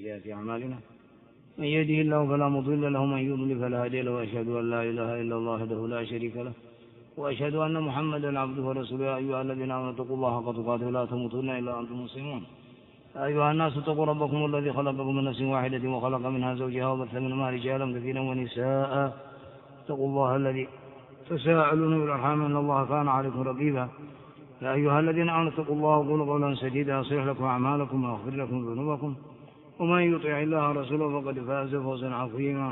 سيئات أعمالنا من يهده الله فلا مضل له ومن يضلل فلا هادي له وأشهد أن لا إله إلا الله وحده لا شريك له وأشهد أن محمدا عبده ورسوله. يا أيها الذين آمنوا اتقوا الله حق تقاته لا تموتن إلا وأنتم مسلمون. يا أيها الناس اتقوا ربكم الذي خلقكم من نفس واحدة وخلق منها زوجها وبث منهما رجالا كثيرا ونساء. اتقوا الله الذي تساءلون بالأرحام إن الله كان عليكم رقيبا. يا أيها الذين آمنوا اتقوا الله وقولوا قولا سديدا يصلح لكم أعمالكم ويغفر لكم ذنوبكم ومن يطع الله ورسوله فقد فاز فوزا عظيما.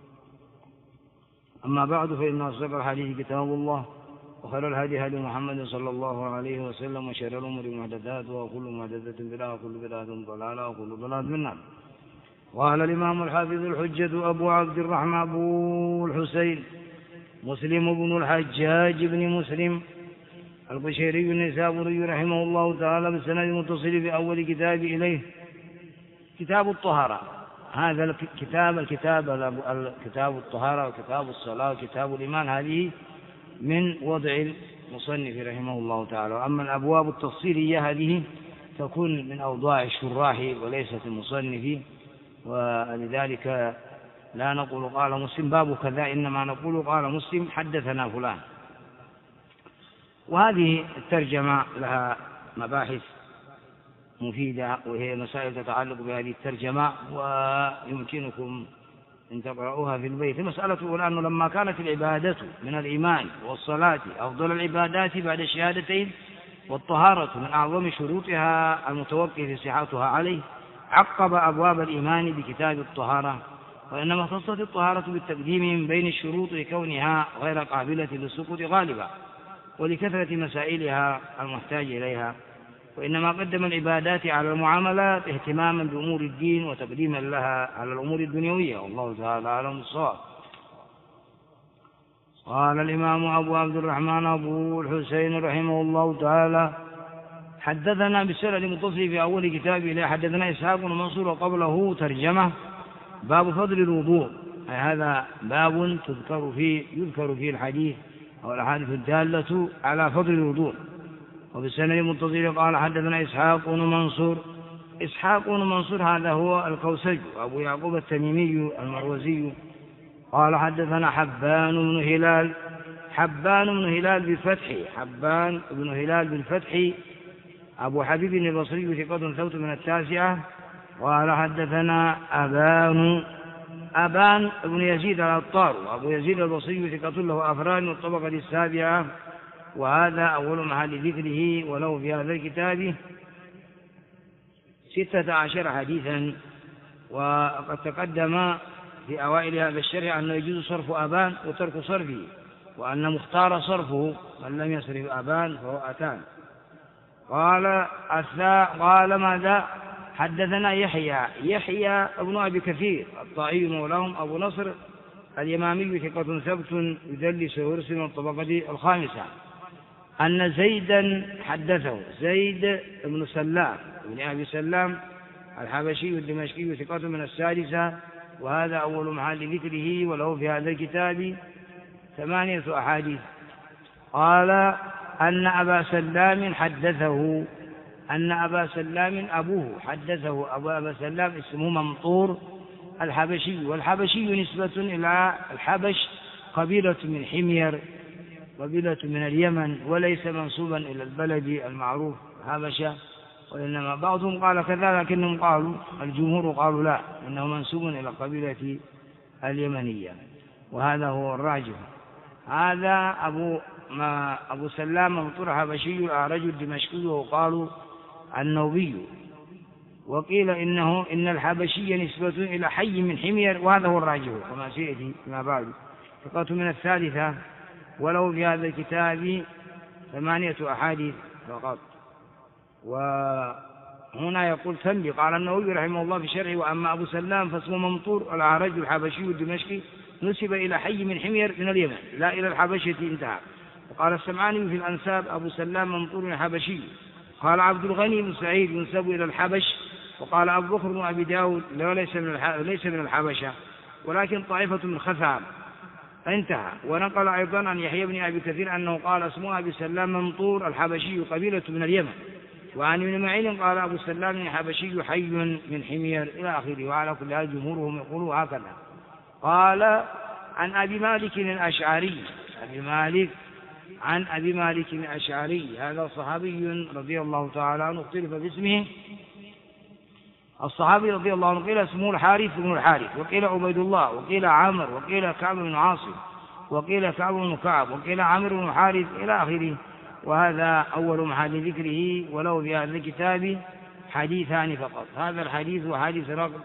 أما بعد فإن أصدق الحديث كتاب الله وخير الهدي هدي محمد صلى الله عليه وسلم وشر الأمور محدثاتها وكل محدثة بدعة وكل بدعة ضلالة وكل ضلالة في النار. قال الإمام الحافظ الحجة أبو عبد الرحمن أبو الحسين مسلم بن الحجاج بن مسلم القشيري النيسابوري رحمه الله تعالى بالسند المتصل في أول كتاب إليه كتاب الطهارة. هذا الكتاب الطهارة وكتاب الصلاة وكتاب الإيمان هذه من وضع المصنف رحمه الله تعالى. وأما الأبواب التفصيلية هذه تكون من أوضاع الشراح وليست المصنف، ولذلك لا نقول قال مسلم باب كذا، إنما نقول قال مسلم حدثنا فلان. وهذه الترجمة لها مباحث مفيدة وهي مسائل تتعلق بهذه الترجمة ويمكنكم أن تقرأوها في البيت. المسألة الأولى أنه لما كانت العبادة من الإيمان والصلاة أفضل العبادات بعد الشهادتين والطهارة من أعظم شروطها المتوقف صحتها عليه، عقب أبواب الإيمان بكتاب الطهارة، وإنما خصت الطهارة بالتقديم من بين الشروط لكونها غير قابلة للسقوط غالبا ولكثرة مسائلها المحتاج إليها، وإنما قدم العبادات على المعاملات اهتماما بأمور الدين وتقديما لها على الأمور الدنيوية، والله تعالى أعلم بالصواب. قال الإمام أبو عبد الرحمن أبو الحسين رحمه الله تعالى حدثنا بالسند المتصل في أول كتاب إليه حدثنا إسحاق بن منصور وقبله ترجمة باب فضل الوضوء. هذا باب يذكر فيه الحديث أو الأحاديث الدالة على فضل الوضوء. وبالسند المتصل قال حدثنا إسحاق بن منصور هذا هو الكوسج أبو يعقوب التميمي المروزي. قال حدثنا حبان بن هلال بالفتح أبو حبيب البصري ثقة ثبت من التاسعة. قال حدثنا أبان بن يزيد العطار أبو يزيد البصري ثقة له أفراد والطبقة السابعة، وهذا أول محل ذكره، ولو في هذا الكتاب 16 حديثا. وقد تقدم في أوائل هذا الشرح أنه يجوز صرف أبان وترك صرفه، وأن مختار صرفه من لم يصرف أبان فهو أتان. قال ماذا حدثنا يحيى ابن أبي كثير الطائي مولاهم أبو نصر اليمامي ثقة ثبت يدلس ويرسل من الطبقة الخامسة أن زيدا حدثه، زيد بن سلام بن أبي سلام الحبشي الدمشقي ثقة من السادسة، وهذا أول محل ذكره، وله في هذا الكتاب 8 أحاديث. قال أن أبا سلام حدثه أن أبا سلام أبوه حدثه. أبا سلام اسمه ممطور الحبشي، والحبشي نسبة إلى الحبش قبيلة من حمير، قبيلة من اليمن، وليس منسوبا إلى البلد المعروف حبشة، وإنما بعضهم قال كذا لكنهم قالوا الجمهور قالوا لا، إنه منسوب إلى قبيلة اليمنية، وهذا هو الراجح. هذا أبو سلام ممطور الحبشي الأعرج الدمشقي، وقالوا النوبي، وقيل إن الحبشي نسبة إلى حي من حمير، وهذا هو الراجح كما سيأتي فيما بعد. ثقة من الثالثة، ولو في هذا الكتاب 8 أحاديث فقط. وهنا يقول تنبي قال النووي رحمه الله في شرعه وأما أبو سلام فاسمه ممطور الأعرج الحبشي الدمشقي نسب إلى حي من حمير من اليمن لا إلى الحبشة انتهى. وقال السمعاني في الأنساب أبو سلام ممطور الحبشي. قال عبد الغني بن سعيد ينسب إلى الحبش. وقال أبو بكر بن أبي داود ليس من الحبشة ولكن طائفة من خثعم انتهى. ونقل أيضا عن يحيى بن أبي كثير أنه قال اسمه أبي سلام ممطور الحبشي قبيلة من اليمن، وعن ابن معين قال أبو سلام الحبشي حي من حمير إلى آخره. وعلى كل هذا جمهورهم يقولوا هكذا. قال عن أبي مالك الأشعري، عن أبي مالك الأشعري، هذا صحابي رضي الله تعالى عنه اختلف باسمه. الصحابي رضي الله عنه قيل اسمه الحارث بن الحارث، وقيل عبيد الله، وقيل عامر، وقيل كعب بن عاصم، وقيل كعب بن كعب، وقيل عامر بن حارث إلى آخره. وهذا أول محل ذكره، ولو في هذا الكتاب حديثان فقط. هذا الحديث هو حديث رقم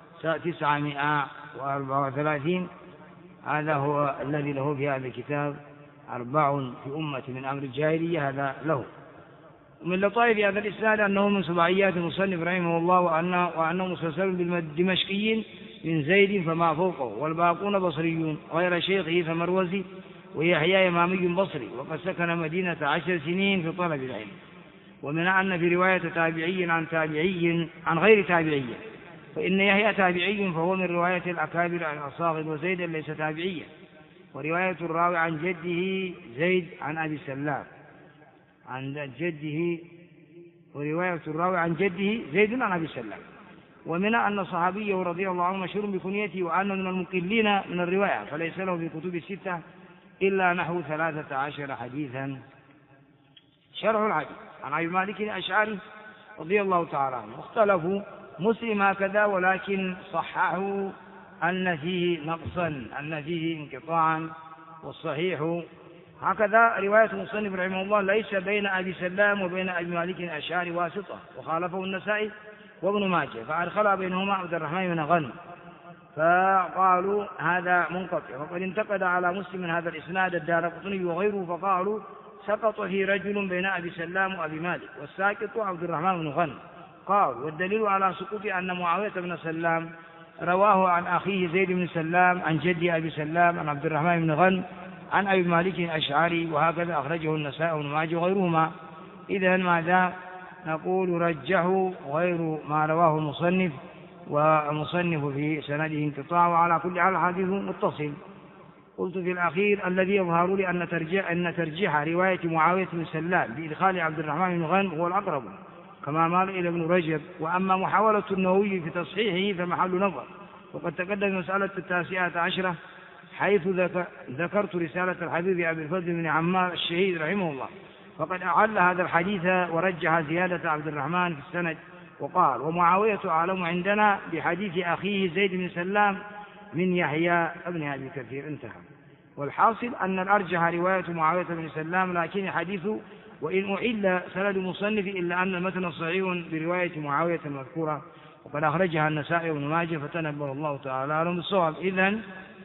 934. هذا هو الذي له في هذا الكتاب 4 في أمة من أمر الجاهلية، هذا له. ومن لطائف هذا الإسناد أنه من سبعيات المصنف رحمه الله، وأنه مسلسل بالدمشقيين من زيد فما فوقه، والباقون بصريون غير شيخه فمروزي، ويحيى إمامي بصري، وقد سكن مدينة 10 سنين في طلب العلم. ومن أن في رواية تابعي عن تابعي عن غير تابعي، فإن يحيى تابعي فهو من رواية الأكابر عن الأصاغر، وزيد ليس تابعيا. ورواية الراوي عن جده زيد عن أبي سلام عن جده، ورواية الراوي عن جده زيد عن أبي سلام. ومن أن صحابيه رضي الله عنه مشهور بكنيته، وأنه من المقلين من الرواية، فليس له في كتب 6 إلا نحو 13 حديثا. شرح الحديث عن أبي مالك الأشعري رضي الله تعالى عنه. اختلفوا مسلم هكذا، ولكن صححوا أن فيه نقصا، أن فيه انقطاعا، والصحيح هكذا رواية المصنف رحمه الله ليس بين أبي سلام وبين أبي مالك الأشعري واسطة، وخالفه النسائي وابن ماجه، فأدخل بينهما عبد الرحمن بن غنم، فقالوا هذا منقطع. وقد انتقد على مسلم هذا الإسناد الدارقطني وغيره، فقالوا سقط في رجل بين أبي سلام وأبي مالك، والساقط عبد الرحمن بن غنم. قال والدليل على سقوط أن معاوية بن سلام رواه عن أخيه زيد بن سلام عن جد أبي سلام عن عبد الرحمن بن غنم عن أبي مالك الأشعري، وهكذا أخرجه النسائي وابن ماجه وغيرهما. إذن ماذا نقول؟ رجحوا غير ما رواه المصنف، والمصنف في سنده انقطاع، وعلى كل حال الحديث متصل. قلت في الأخير الذي يظهر لي أن ترجيح رواية معاوية بن سلام بإدخال عبد الرحمن بن غنم هو الأقرب، كما مال إلى ابن رجب. وأما محاولة النووي في تصحيحه فمحل نظر. وقد تقدم مسألة 19 حيث ذكرت رسالة الحبيب أبي الفضل بن عمار الشهيد رحمه الله، فقد أعل هذا الحديث ورجح زيادة عبد الرحمن في السند، وقال ومعاوية أعلم عندنا بحديث أخيه زيد بن سلام من يحيى ابن أبي كثير. انتهى. والحاصل أن الأرجح رواية معاوية بن سلام، لكن حديث وإن أعل سند مصنف إلا أن المتن صحيح برواية معاوية المذكورة، وقد أخرجها النسائي وابن ماجه، فتنبه الله تعالى لهم بالصواب. إذن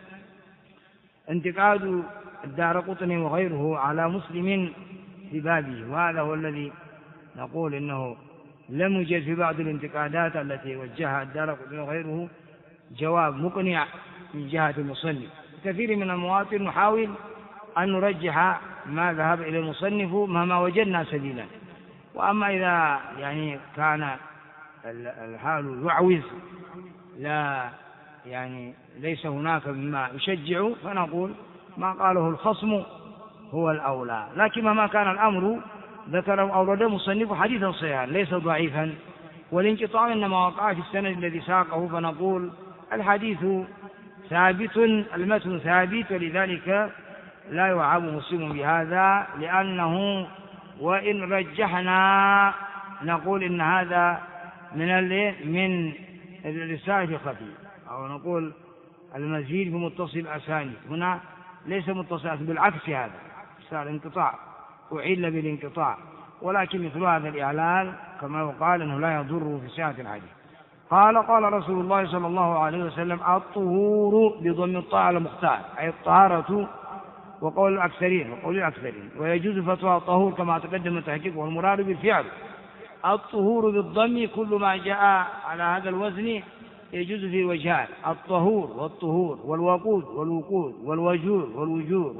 انتقاد الدارقطني وغيره على مسلم في بابه، وهذا هو الذي نقول إنه لم يوجد في بعض الانتقادات التي وجهها الدارقطني وغيره جواب مقنع من جهة المصنف. كثير من المواطن نحاول أن نرجح ما ذهب إلى المصنف مهما وجدنا سبيلا. وأما إذا يعني كان الحال يعوز، لا يعني ليس هناك مما يشجع، فنقول ما قاله الخصم هو الأولى. لكن مهما كان الأمر ذكره أورد مصنف حديثا صحيحا ليس ضعيفا، والانقطاع إنما وقع في السند الذي ساقه، فنقول الحديث ثابت، المتن ثابت، ولذلك لا يعاب مسلم بهذا، لأنه وإن رجحنا نقول إن هذا من الرسالة الخفي، أو نقول المزيد في متصل أسانيد. هنا ليس متصل، بالعكس هذا صار انقطاع، أعل بالانقطاع، ولكن مثل هذا الإعلان كما يقال أنه لا يضر في صحة الحديث. قال رسول الله صلى الله عليه وسلم الطهور بضم الطاء على المختار، أي الطهارة، وقول الأكثرين ويجوز فتوى الطهور كما تقدم التحقيق، والمراد بالفعل. الطهور بالضم كل ما جاء على هذا الوزن يجوز في وجهان: الطهور والطهور، والوقود والوقود، والوجور والوجور،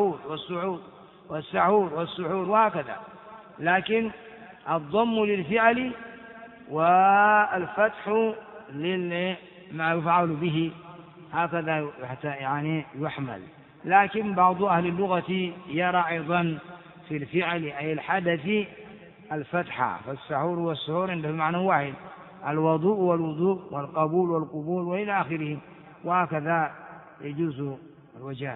والسعور والسحور، وهكذا. لكن الضم للفعل والفتح لما يفعل به، هكذا يعني يحمل. لكن بعض أهل اللغة يرى أيضا في الفعل أي الحدث الفتحة، فالسحور والسحور عنده معنى واحد، الوضوء والوضوء والقبول والقبول وإلى آخره، وهكذا يجوز الوجهان.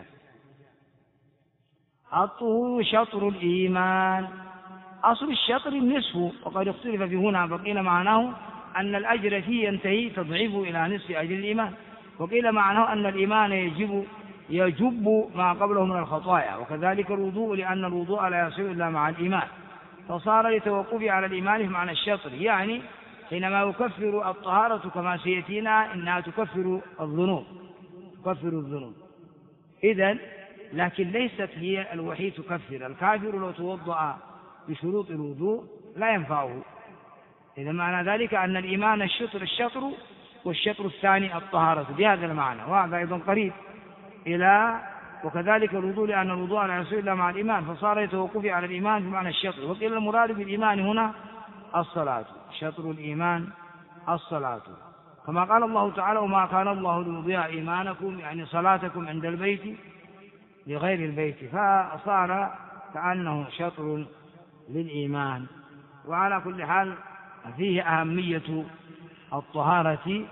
الطهور شطر الإيمان. أصل الشطر النصف، وقد اختلف في هنا، فقيل معناه أن الأجر فيه ينتهي تضعيفه إلى نصف أجر الإيمان، وقيل معناه أن الإيمان يجب ما قبله من الخطايا، وكذلك الوضوء لأن الوضوء لا يصير إلا مع الإيمان، فصار لتوقف على الإيمان بمعنى الشطر، يعني حينما يكفر الطهارة كما سيأتينا إنها تكفر الذنوب، إذن لكن ليست هي الوحيد تكفر. الكافر لو توضأ بشروط الوضوء لا ينفعه. إذا معنى ذلك أن الإيمان الشطر والشطر الثاني الطهارة بهذا المعنى، وهذا أيضا قريب إلى وكذلك الوضوء لأن الوضوء لا يصير إلا مع الإيمان، فصار يتوقف على الإيمان بمعنى الشطر. وقيل المراد بالإيمان هنا الصلاة، شطر الإيمان الصلاة، كما قال الله تعالى: وما كان الله ليضيع إيمانكم، يعني صلاتكم عند البيت لغير البيت، فصار كأنه شطر للإيمان. وعلى كل حال فيه أهمية الطهارة.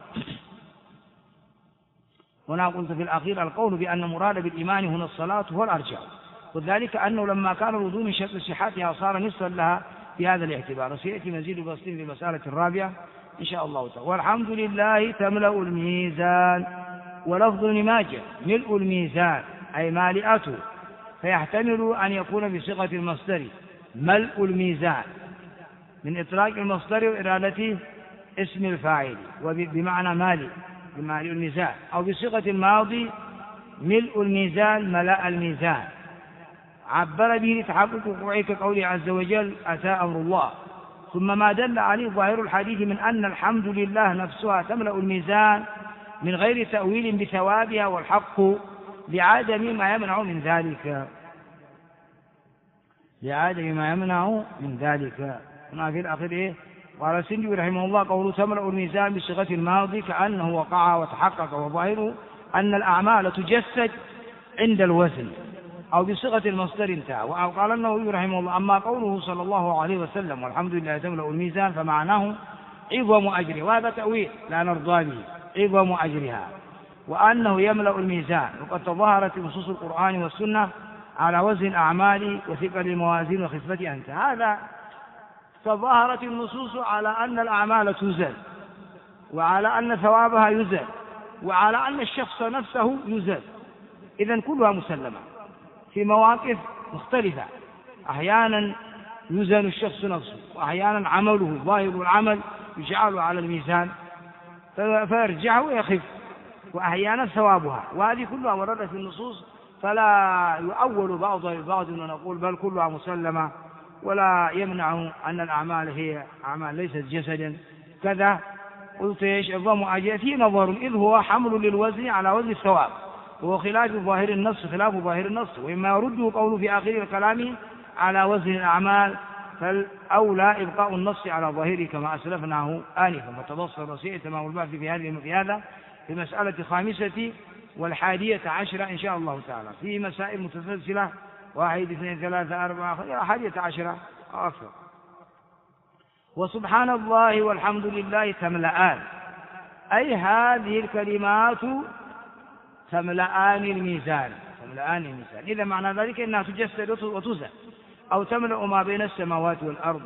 هنا قلت في الأخير القول بأن مراد بالإيمان هنا الصلاة هو الأرجح، وذلك أنه لما كان الوضوء من شرط صحتها صار نصفا لها في هذا الاعتبار، وسيأتي مزيد بسيط في المسألة الرابعة إن شاء الله تعالى. والحمد لله تملأ الميزان. ولفظ ابن ماجه ملء الميزان أي مالئته، فيحتمل أن يكون بصيغة المصدر ملء الميزان من إطلاق المصدر وإرادة اسم الفاعل وبمعنى مالئ الميزان، أو بصيغة الماضي ملء الميزان ملأ الميزان، عبر به لتحقق وقوعه كقوله عز وجل: أتى أمر الله. ثم ما دل عليه ظاهر الحديث من أن الحمد لله نفسها تملأ الميزان من غير تأويل بثوابها والحق لعدم ما يمنع من ذلك. هنا في الأخير قال السندي رحمه الله: قوله تملأ الميزان بصيغة الماضي كأنه وقع وتحقق، وظاهره أن الأعمال تجسد عند الوزن، أو بصيغة المصدر انتهى. وقال النووي رحمه الله: أما قوله صلى الله عليه وسلم والحمد لله تملأ الميزان فمعناه عظم أجره، وهذا تأويل لا نرضى به، عظم أجرها، وأنه يملأ الميزان. وقد تظاهرت نصوص القرآن والسنة على وزن الأعمال وثقل الموازين وخفتها انتهى. هذا تظاهرت النصوص على أن الأعمال توزن، وعلى أن ثوابها يزن، وعلى أن الشخص نفسه يزن. إذن كلها مسلمة في مواقف مختلفة، أحيانا يزن الشخص نفسه، وأحيانا عمله ظاهر العمل يجعل على الميزان فيرجع ويخف، وأحيانا ثوابها، وهذه كلها وردت في النصوص، فلا يؤول بعضها ببعض ونقول بل كلها مسلمة، ولا يمنع أن الأعمال هي أعمال ليست جسدا كذا. قلت عظم أجر في نظر، إذ هو حمل للوزن على وزن الثواب، وهو خلاف ظاهر النص، وإما يرده قوله في آخر الكلام على وزن الأعمال، فالأولى إبقاء النص على ظاهره كما أسلفناه آنفا. فتبصر وسيء تمام البحث في هذا في مسألة 5 و11 إن شاء الله تعالى، في مسائل متسلسلة 1 2 3 4 11 أو أكثر. وسبحان الله والحمد لله تملأان، أي هذه الكلمات تملأان الميزان. إذا معنى ذلك أنها تجسد وتزن، أو تملأ ما بين السماوات والأرض،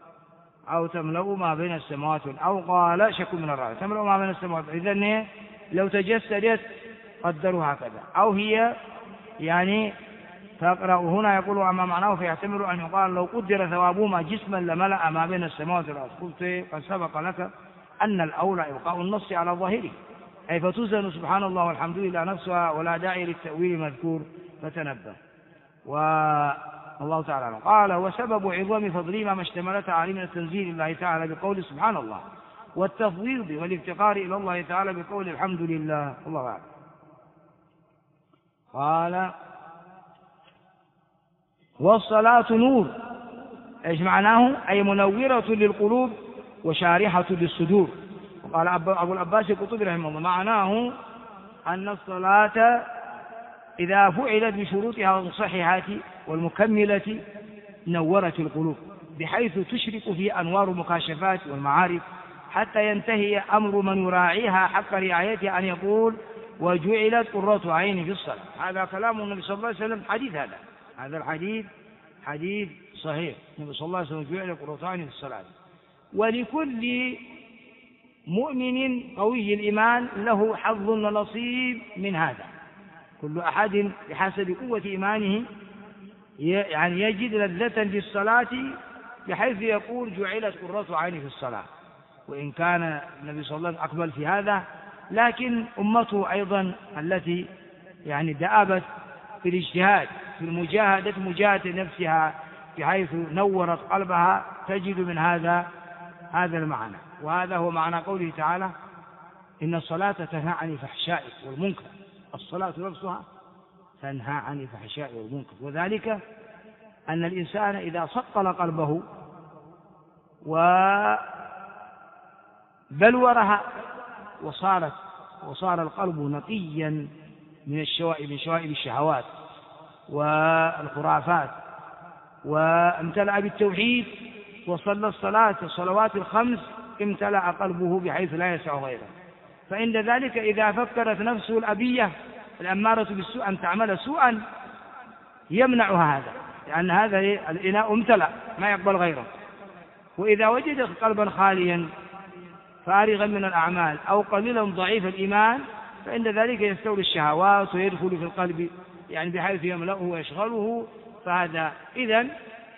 أو قال شك من الرأي تملأ ما بين السماوات. إذن لو تجسدت قدروا هكذا، أو هي يعني تقرأ هنا يقول أما معناه فيحتمل أن يقال لو قدر ثوابهما جسما لملأ ما بين السماوات والأرض. قلت قد سبق لك أن الأولى إبقاء النص على ظاهره، أي فتوزن سبحان الله والحمد لله نفسها، ولا داعي للتأويل المذكور، فتنبه. والله تعالى قال: وسبب عظم فضلهما ما اشتملت عليه من التنزيل الله تعالى بقول سبحان الله، والتفويض والافتقار إلى الله تعالى بقول الحمد لله. الله أعلم. قال: والصلاة نور، ايش معناه؟ أي منورة للقلوب وشارحة للصدور. وقال أبو العباس القطبي رحمه الله: معناه أن الصلاة إذا فعلت بشروطها الصحيحة والمكملة نورت القلوب، بحيث تشرق فيه أنوار المكاشفات والمعارف، حتى ينتهي أمر من يراعيها حق رعايتها أن يقول: وجعلت قرة عيني في الصلاة. هذا كلام النبي صلى الله عليه وسلم، حديث هذا الحديث حديث صحيح. النبي صلى الله عليه وسلم: جعلت قرة عيني في الصلاة. ولكل مؤمن قوي الإيمان له حظ ونصيب من هذا، كل أحد بحسب قوة إيمانه يعني يجد لذة للصلاة بحيث يقول: جعلت قرة عيني في الصلاة. وإن كان النبي صلى الله عليه وسلم أقبل في هذا، لكن أمته أيضا التي يعني دأبت في الاجتهاد في مجاهدة نفسها بحيث نورت قلبها، تجد من هذا المعنى. وهذا هو معنى قوله تعالى: إن الصلاة تنهى عن الفحشاء والمنكر. الصلاة نفسها تنهى عن الفحشاء والمنكر، وذلك أن الإنسان إذا صقل قلبه وبلورها وصار القلب نقيا من شوائب الشهوات والخرافات، وامتلأ بالتوحيد وصلى الصلوات الخمس، امتلأ قلبه بحيث لا يسع غيره. فعند ذلك إذا فكرت نفسه الأبية الأمارة بالسوء أن تعمل سوءا يمنعها هذا، لأن هذا الإناء امتلأ ما يقبل غيره. وإذا وجد قلبا خاليا فارغا من الأعمال أو قليلا ضعيف الإيمان، فعند ذلك يستولي الشهوات ويدخل في القلب يعني بحيث يملأه ويشغله. فهذا إذن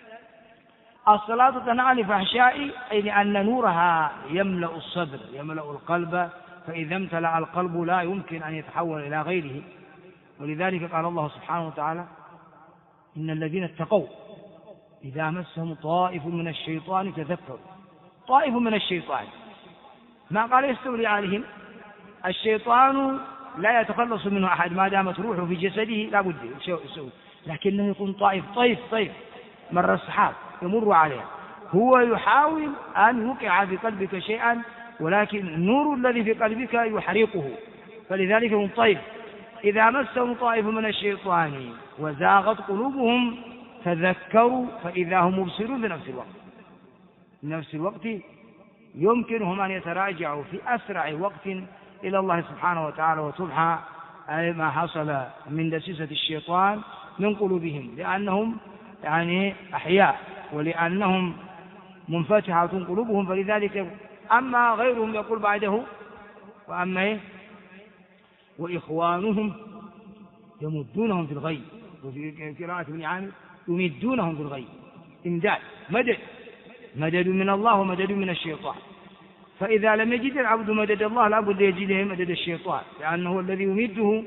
الصلاة تنهى عن الفحشاء، أي لأن نورها يملأ الصدر يملأ القلب، فإذا امتلأ القلب لا يمكن أن يتحول إلى غيره. ولذلك قال الله سبحانه وتعالى: إن الذين اتقوا إذا مسهم طائف من الشيطان تذكروا. طائف من الشيطان، ما قال يستولي عليهم. الشيطان لا يتخلص منه أحد ما دامت روحه في جسده، لا بد يسوي، لكنه يكون طيف مر السحاب يمر عليها، هو يحاول أن يوقع في قلبك شيئا، ولكن النور الذي في قلبك يحرقه، فلذلك هم طيف. إذا مسهم طائف من الشيطان وزاغت قلوبهم تذكروا فإذا هم مبصرون في نفس الوقت يمكنهم أن يتراجعوا في أسرع وقت إلى الله سبحانه وتعالى وتمحى ما حصل من دسيسة الشيطان من قلوبهم، لأنهم يعني أحياء ولأنهم منفتحة قلوبهم. فلذلك أما غيرهم يقول بعده: وأما وإخوانهم يمدونهم في الغي، وفي قراءة ابن عامر يمدونهم في الغي، إمداد مدد من الله ومدد من الشيطان. فإذا لم يجد العبد مدد الله لا بد يجده مدد الشيطان، لأنه هو الذي يمده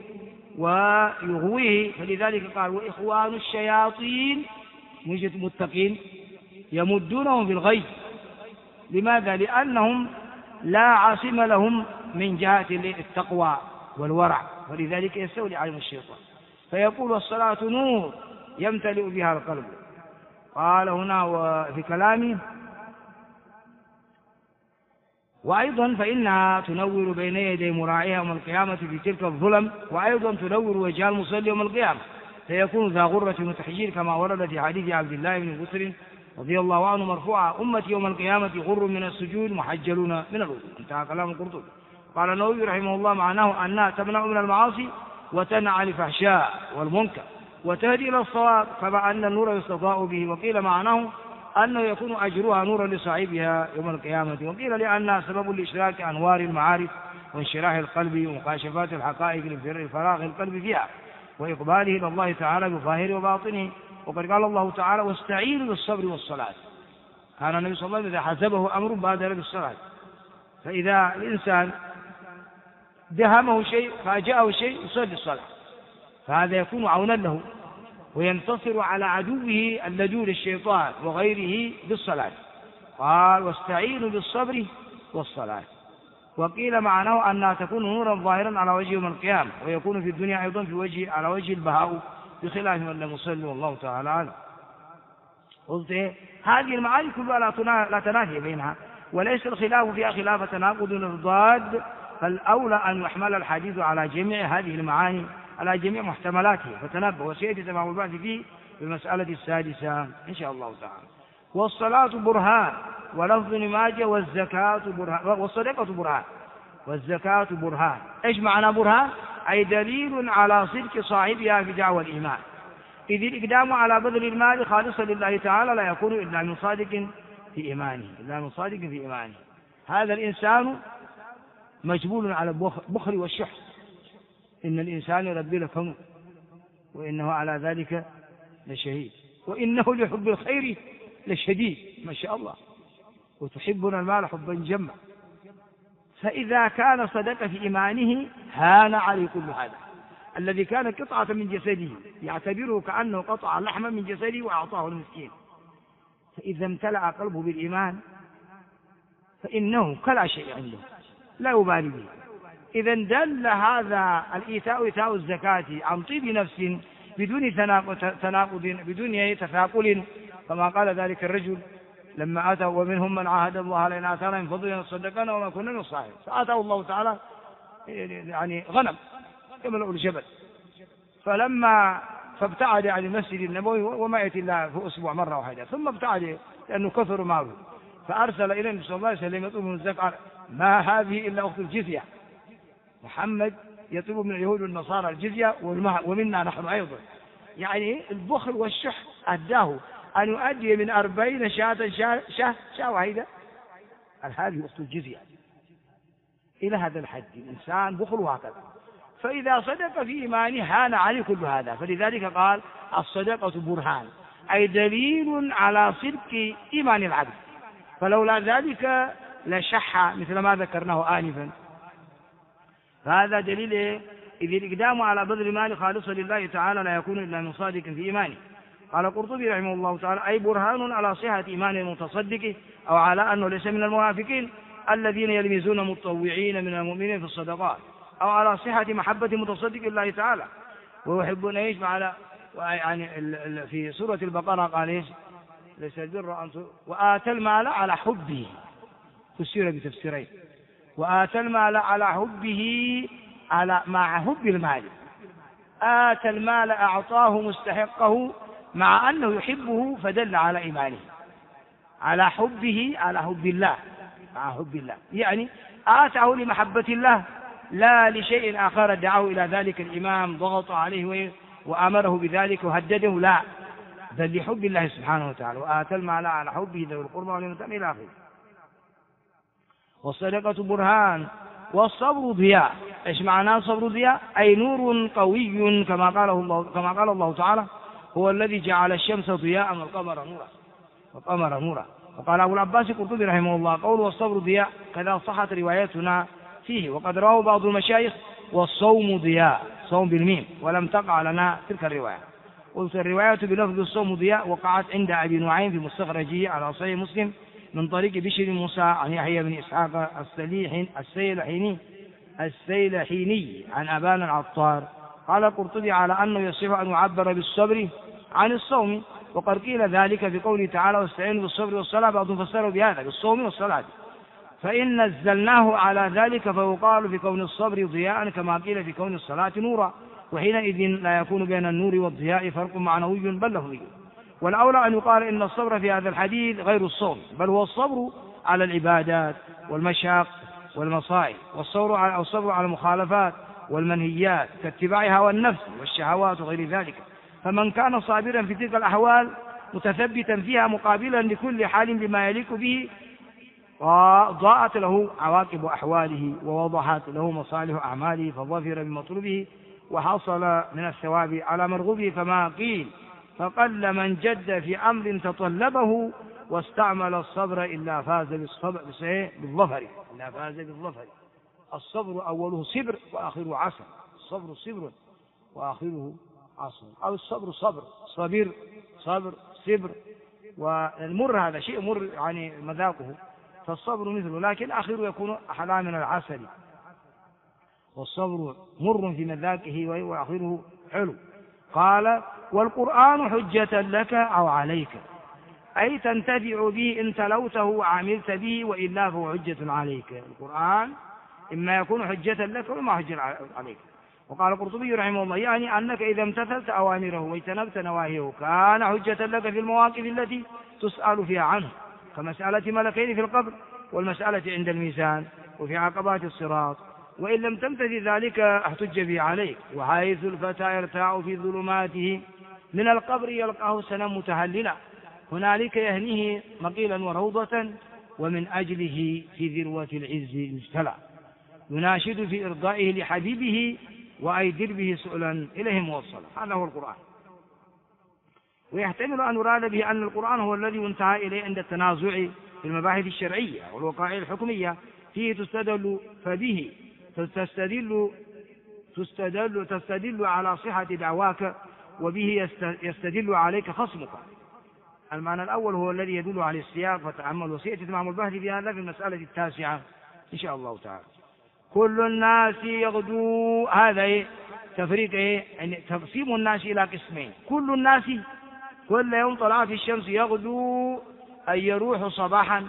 ويغويه. فلذلك قال: وإخوان الشياطين متقين يمدونهم في الغي. لماذا؟ لأنهم لا عاصم لهم من جهة التقوى والورع، ولذلك يستولي عليهم الشيطان. فيقول: والصلاة نور يمتلئ بها القلب. قال هنا وفي كلامه: وأيضا فإنها تنور بين يدي مراعيها يوم القيامة في تلك الظلم، وأيضا تنور وجه المصلي يوم القيامة، فيكون ذا غرة وتحجير كما ورد في حديث عبد الله بن بسر رضي الله عنه مرفوعا: أمتي يوم القيامة غر من السجود محجلون من الوضوء. انتهى كلام القرطبي. قال النووي رحمه الله: معناه أنها تمنع من المعاصي وتنهى عن الفحشاء والمنكر وتهدي إلى الصواب، كما أن النور يستضاء به. وقيل معناه أنه يكون أجرها نورا لصاحبها يوم القيامة. وقيل لأنها سبب لإشراك أنوار المعارف وانشراح القلب ومكاشفات الحقائق لفراغ القلب فيها وإقباله إلى الله تعالى بظاهره وباطنه. وقد قال الله تعالى: واستعينوا بالصبر والصلاة. كان النبي صلى الله عليه وسلم إذا حسبه أمر بادر بالصلاة. فإذا الإنسان دهمه شيء فأجاءه شيء يصلي الصلاة، فهذا يكون عونا له وينتصر على عدوه اللدود الشيطان وغيره بالصلاة. قال: واستعينوا بالصبر والصلاة. وقيل معناه أنها تكون نورا ظاهرا على وجه يوم القيامة، ويكون في الدنيا أيضا على وجه البهاء بخلاف من لم يصلي، والله تعالى أعلم. قلت هذه المعاني كلها لا تنافي بينها، وليس الخلاف فيها خلاف تناقض وإضداد، فالأولى أن يحمل الحديث على جميع هذه المعاني على جميع محتملاتها فتنبه. وسيأتي تمام البحث فيه بالمسألة السادسة إن شاء الله تعالى. والصلاة برهان، ولفظ ابن ماجه والزكاة برهان، والصدقة برهان والزكاة برهان. إيش معنى برهان؟ أي دليل على صدق صاحبها في دعوى الإيمان، إذ الإقدام على بذل المال خالصا لله تعالى لا يكون إلا من صادق في إيمانه، هذا الإنسان مجبول على البخل والشح، إن الإنسان يربي لكم وإنه على ذلك لشهيد، وإنه لحب الخير لشديد، ما شاء الله، وتحبون المال حبا جما. فإذا كان صدق في إيمانه هان عليه كل هذا، الذي كان قطعة من جسده يعتبره كأنه قطع لحما من جسده وأعطاه المسكين، فإذا امتلأ قلبه بالإيمان فإنه كلا شيء عنده لا يبالي به. إذا دل هذا إيتاء الزكاة عن طيب نفس بدون تناقض، بدون تثاقل، كما قال ذلك الرجل لما أتى ومنهم من عاهد الله لئن آتانا من فضله لنصدقن وما كنا نصحين، فآتاه الله تعالى يعني غنم يملأ الجبل، فابتعد عن المسجد النبوي وما يأتي الله في أسبوع مرة واحدة، ثم ابتعد لأنه كثر ماله، فأرسل إلى النبي صلى الله عليه وسلم يطلب من الزكاة، ما هذه إلا أخت الجزية، محمد يطلب من اليهود والنصارى الجزية ومنا نحن أيضا. يعني البخل والشح أداه أن يؤدي من 40 شاة واحدة هذه أخت الجزية إلى هذا الحد، الإنسان بخل وهكذا. فإذا صدق في إيمانه هان عليه كل هذا، فلذلك قال الصدقة برهان، أي دليل على صدق إيمان العبد، فلولا ذلك لشح مثل ما ذكرناه آنفا. فهذا دليل إذ الإقدام على بذل المال خالصا لله تعالى لا يكون إلا من صادق في إيمانه. قال القرطبي رحمه الله تعالى أي برهان على صحة إيمان المتصدق، أو على أنه ليس من المنافقين الذين يلمزون متطوعين من المؤمنين في الصدقات، أو على صحة محبة متصدق الله تعالى ويحبون ايش على يعني في سورة البقرة قال ايش ليس البر أن وآتى المال على حبه، تفسير بتفسيرين، وآتى المال على حبه مع حب المال، آتى المال أعطاه مستحقه مع أنه يحبه فدل على إيمانه، على حبه على حب الله مع حب الله، يعني آتاه لمحبة الله لا لشيء آخر دعاه إلى ذلك الإمام ضغط عليه وأمره بذلك وهدده، لا، بل لحب الله سبحانه وتعالى. وآتى المال على حبه ذوي القربى واليتامى إلى آخره. والصدقة برهان والصبر ضياء. ايش معناه صبر ضياء؟ أي نور قوي، كما قال الله تعالى هو الذي جعل الشمس ضياء والقمر نورا. وقال أبو العباس القرطبي رحمه الله قول والصبر ضياء كذا صحت روايتنا فيه، وقد رواه بعض المشايخ والصوم ضياء، صوم بالميم، ولم تقع لنا تلك الرواية. قلت الرواية بلفظ الصوم ضياء وقعت عند أبي نعيم في مستخرجه على صحيح مسلم من طريق بشر موسى عن يحيى بن إسحاق السيلحيني عن أبان العطار. قال القرطبي على أنه يصح أن يعبر بالصبر عن الصوم، وقد قيل ذلك في قوله تعالى واستعينوا بالصبر والصلاة، بعضهم فسروا بهذا بالصوم والصلاة، فإن نزلناه على ذلك فيقال في كون الصبر ضياء كما قيل في كون الصلاة نورا، وحينئذ لا يكون بين النور والضياء فرق معنوي بل لفظي. والأولى أن يقال إن الصبر في هذا الحديث غير الصوم، بل هو الصبر على العبادات والمشاق والمصائب، والصبر على المخالفات والمنهيات كاتباع هوى النفس والشهوات وغير ذلك. فمن كان صابرا في تلك الأحوال متثبتا فيها مقابلا لكل حال بما يليق به، ضاءت له عواقب أحواله ووضحت له مصالح أعماله، فظفر بمطلوبه وحصل من الثواب على مرغوبه، كما قيل فقل من جد في أمر تطلبه واستعمل الصبر إلا فاز بالظفر. الصبر أوله صبر وآخره عسل، الصبر صبر وآخره عسل، أو الصبر صبر، والمر هذا شيء مر يعني مذاقه، فالصبر مثله، لكن آخره يكون أحلى من العسل، والصبر مر في مذاقه وآخره حلو. قال والقرآن حجة لك أو عليك، أي تنتفع به إن تلوته وعملت به، وإلا فهو حجة عليك. القرآن إما يكون حجة لك وإما حجة عليك. وقال القرطبي رحمه الله يعني أنك إذا امتثلت أوامره واجتنبت نواهيه كان حجة لك في المواقف التي تسأل فيها عنه، كمسألة ملكين في القبر، والمسألة عند الميزان، وفي عقبات الصراط. وإن لم تمتثل ذلك احتج به عليك. وحيث الفتى يرتاع في ظلماته من القبر يلقاه سنا متهللا، هنالك يهنيه مقيلا وروضة، ومن أجله في ذروة العز يجتلى، يناشد في إرضائه لحبيبه وأيدر به سؤلا إليه موصلا. هذا هو القرآن. ويحتمل أن يراد به أن القرآن هو الذي انتهى إليه عند التنازع في المباحث الشرعية والوقائع الحكمية فيه تستدل، فبه تستدل على صحة دعواك، وبه يستدل عليك خصمك. المعنى الأول هو الذي يدل على السياق، فتأمل وسيأتي تمام البحث في هذا في المسألة التاسعة إن شاء الله تعالى. كل الناس يغدو، هذا تفريق يعني تقسيم الناس إلى قسمين. كل الناس كل يوم طلعت الشمس يغدو أي يروح صباحا،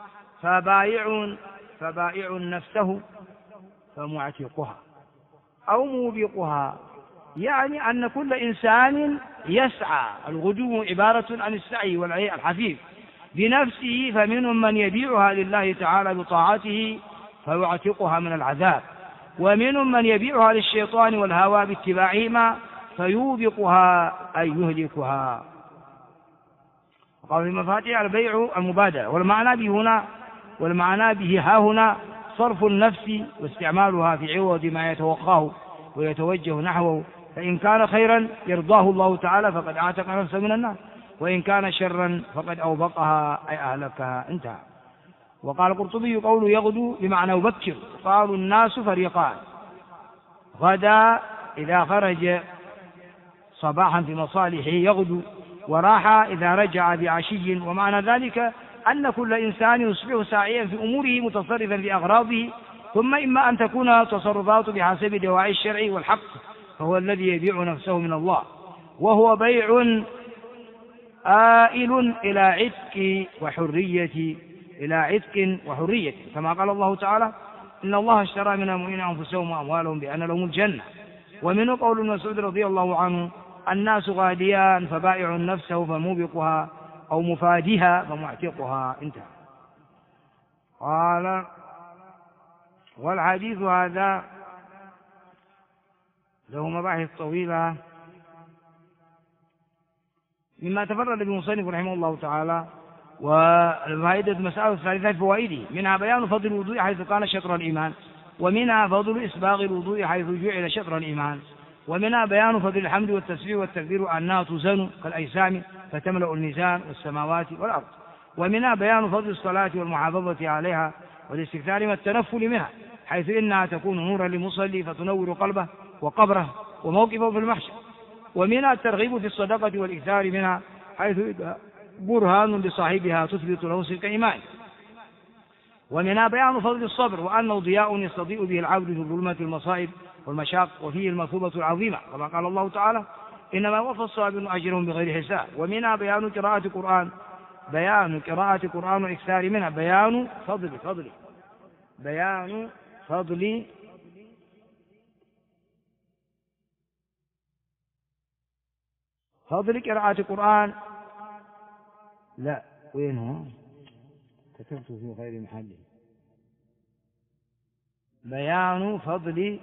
فبائع نفسه فمعتقها أو موبقها، يعني أن كل إنسان يسعى. الغدو عبارة عن السعي والعي الحثيث بنفسه، فمنهم من يبيعها لله تعالى بطاعته فيعتقها من العذاب، ومنهم من يبيعها للشيطان والهوى باتباعهما فيوبقها أي يهلكها. وقال في مفاتيح البيع المبادرة، والمعنى به ها هنا صرف النفس واستعمالها في عوض ما يتوقاه ويتوجه نحوه، فإن كان خيرا يرضاه الله تعالى فقد اعتق نفسه من النار، وإن كان شرا فقد أوبقها أي أهلكها. انتهى. وقال القرطبي قوله يغدو بمعنى يبكر. قالوا الناس فريقان: غدا إذا خرج صباحا في مصالحه يغدو، وراح إذا رجع بعشي. ومعنى ذلك أن كل إنسان يصبح ساعيا في أموره متصرفا في أغراضه، ثم إما أن تكون تصرفاته بحسب دواعي الشرع والحق، فهو الذي يبيع نفسه من الله، وهو بيع آئل إلى عتق وحرية، كما قال الله تعالى: إن الله اشترى من المؤمنين أنفسهم وأموالهم بأن لهم الجنة. ومنه قول ابن مسعود رضي الله عنه: الناس غاديان، فبائع نفسه فموبقها أو مفادها فمعتقها. انتهى. قال: والحديث هذا له مباحث طويلة، مما تفرد بمصنف رحمه الله تعالى. والفائدة المسألة الثالثة فوائده: منها بيان فضل الوضوء حيث كان شطر الإيمان، ومنها فضل إسباغ الوضوء حيث جعل شطر الإيمان، ومنها بيان فضل الحمد والتسبيح والتكبير أنها تزن كالأجسام فتملأ الميزان والسماوات والأرض، ومنها بيان فضل الصلاة والمحافظة عليها والاستكثار والتنفل منها حيث إنها تكون نورا للمصلي فتنور قلبه وقبره وموقفه في المحشر، ومنها الترغيب في الصدقة والإكثار منها حيث برهان لصاحبها تثبت له صدق إيمان، ومنها بيان فضل الصبر وأنه ضياء يستضيء به العبد في ظلمة المصائب والمشاق، وفيه المثوبة العظيمة كما قال الله تعالى: إنما وفى الصابرون أجرهم بغير حساب. ومنها بيان قراءة قرآن وإكثار منها بيان فضل قراءة القرآن. لا، وين هو؟ كتبت في غير محله. بيان فضل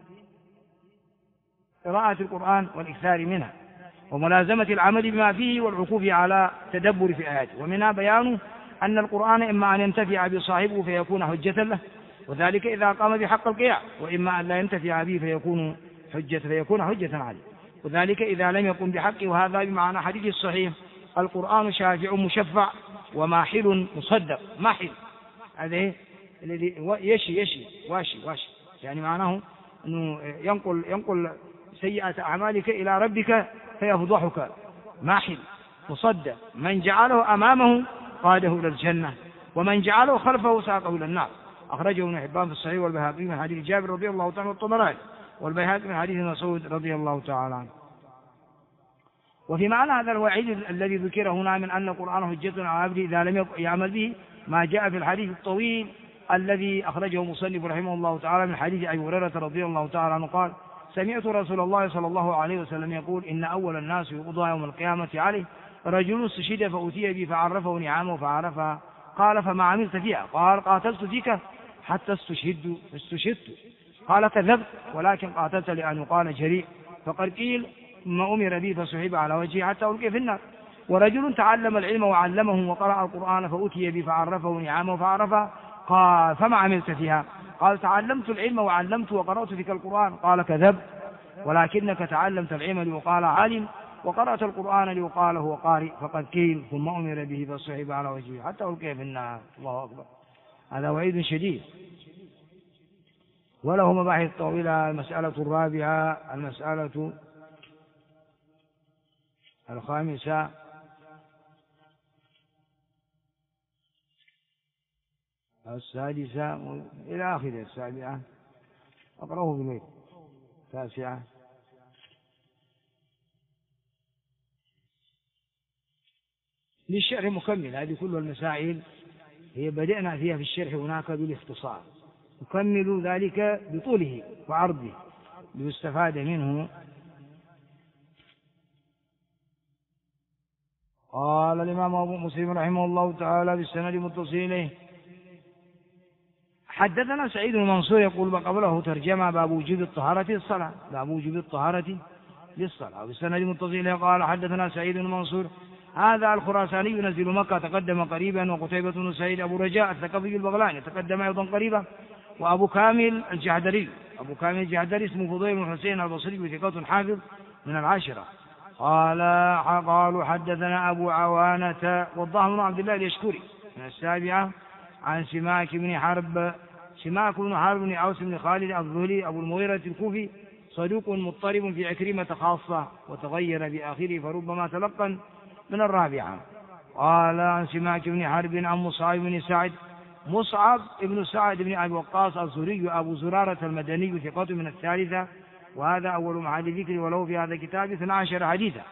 قراءة القرآن والإكثار منها وملازمة العمل بما فيه والعكوف على تدبر في آياته. ومنها بيان أن القرآن إما أن ينتفع بصاحبه فيكون حجة له، وذلك إذا قام بحق القيام، وإما أن لا ينتفع به فيكون حجة عليه، وذلك إذا لم يقم بحقه. وهذا بمعنى حديث الصحيح: القرآن شافع مشفع وماحل مصدق. ماحل هذا الذي واشي، يعني معناه أنه ينقل سيئة أعمالك إلى ربك فيفضحك. ماحل مصدق: من جعله أمامه قاده إلى الجنة، ومن جعله خلفه ساقه إلى النار. أخرجه ابن حبان في الصحيح، والبيهقي من حديث جابر رضي الله تعالى والطبراني، والبيهقي من حديث مسعود رضي الله تعالى عنه. وفي معنى هذا الوعيد الذي ذكر هنا من أن القرآن حجة على عبده إذا لم يعمل به، ما جاء في الحديث الطويل الذي أخرجه مصنف رحمه الله تعالى من حديث أبي هريرة رضي الله تعالى عنه قال: سمعت رسول الله صلى الله عليه وسلم يقول إن أول الناس يقضى يوم القيامة عليه رجل استشهد فأتي به فعرفه نعمه فعرفها. قال فما عملت فيها؟ قال قاتلت فيك حتى استشهدت. قال كذبت ولكن قاتلت لأن يقال جريء. فقد قيل ثم أمر به فسحب على وجهه حتى ألقي في النار. ورجل تعلم العلم وعلمه وقرأ القرآن فأتي به فعرفه نعمه فعرفها. قال فما عملت فيها؟ قال تعلمت العلم وعلمت وقرأت فيك القرآن. قال كذبت ولكنك تعلمت العلم ليقال عالم وقرأت القرآن ليقال هو قارئ. فقد قيل ثم أمر به فسحب على وجهه حتى ألقي في النار. الله أكبر. هذا وعيد شديد وله مباحث طويلة. المسألة الرابعة، المسألة الخامسة، السادسة إلى آخر السابعة. أقرأه بالبيت. التاسعة للشرح مكمل. هذه كل المسائل هي بدأنا فيها في الشرح هناك بالاختصار، نكمل ذلك بطوله وعرضه ليستفاد منه. قال الإمام أبو مسلم رحمه الله تعالى بالسند متصله حدثنا سعيد بن منصور يقول وقبله ترجمة باب وجوب الطهارة للصلاة، باب وجوب الطهارة للصلاة. وبالسند متصله قال حدثنا سعيد بن منصور هذا الخراساني ينزل مكة تقدم قريبا، وقتيبة بن سعيد أبو رجاء الثقفي البغلاني تقدم أيضا قريبا، وأبو كامل الجحدري، أبو كامل الجحدري اسمه فضيل بن حسين البصري وثقة حافظ من العاشرة. قالوا حدثنا أبو عوانة والضاح بن عبد الله اليشكري من السابعة عن سماك بن حرب بن أوس بن خالد الذهلي أبو المغيرة الكوفي صدوق مضطرب في عكرمة خاصة وتغير بآخره فربما تلقن من الرابعة. قال عن سماك بن حرب عن مصعب بن سعد بن أبي وقاص الزهري أبو زرارة المدني ثقة من الثالثة، وهذا أول محل ذكر وله في هذا الكتاب 12 حديثا.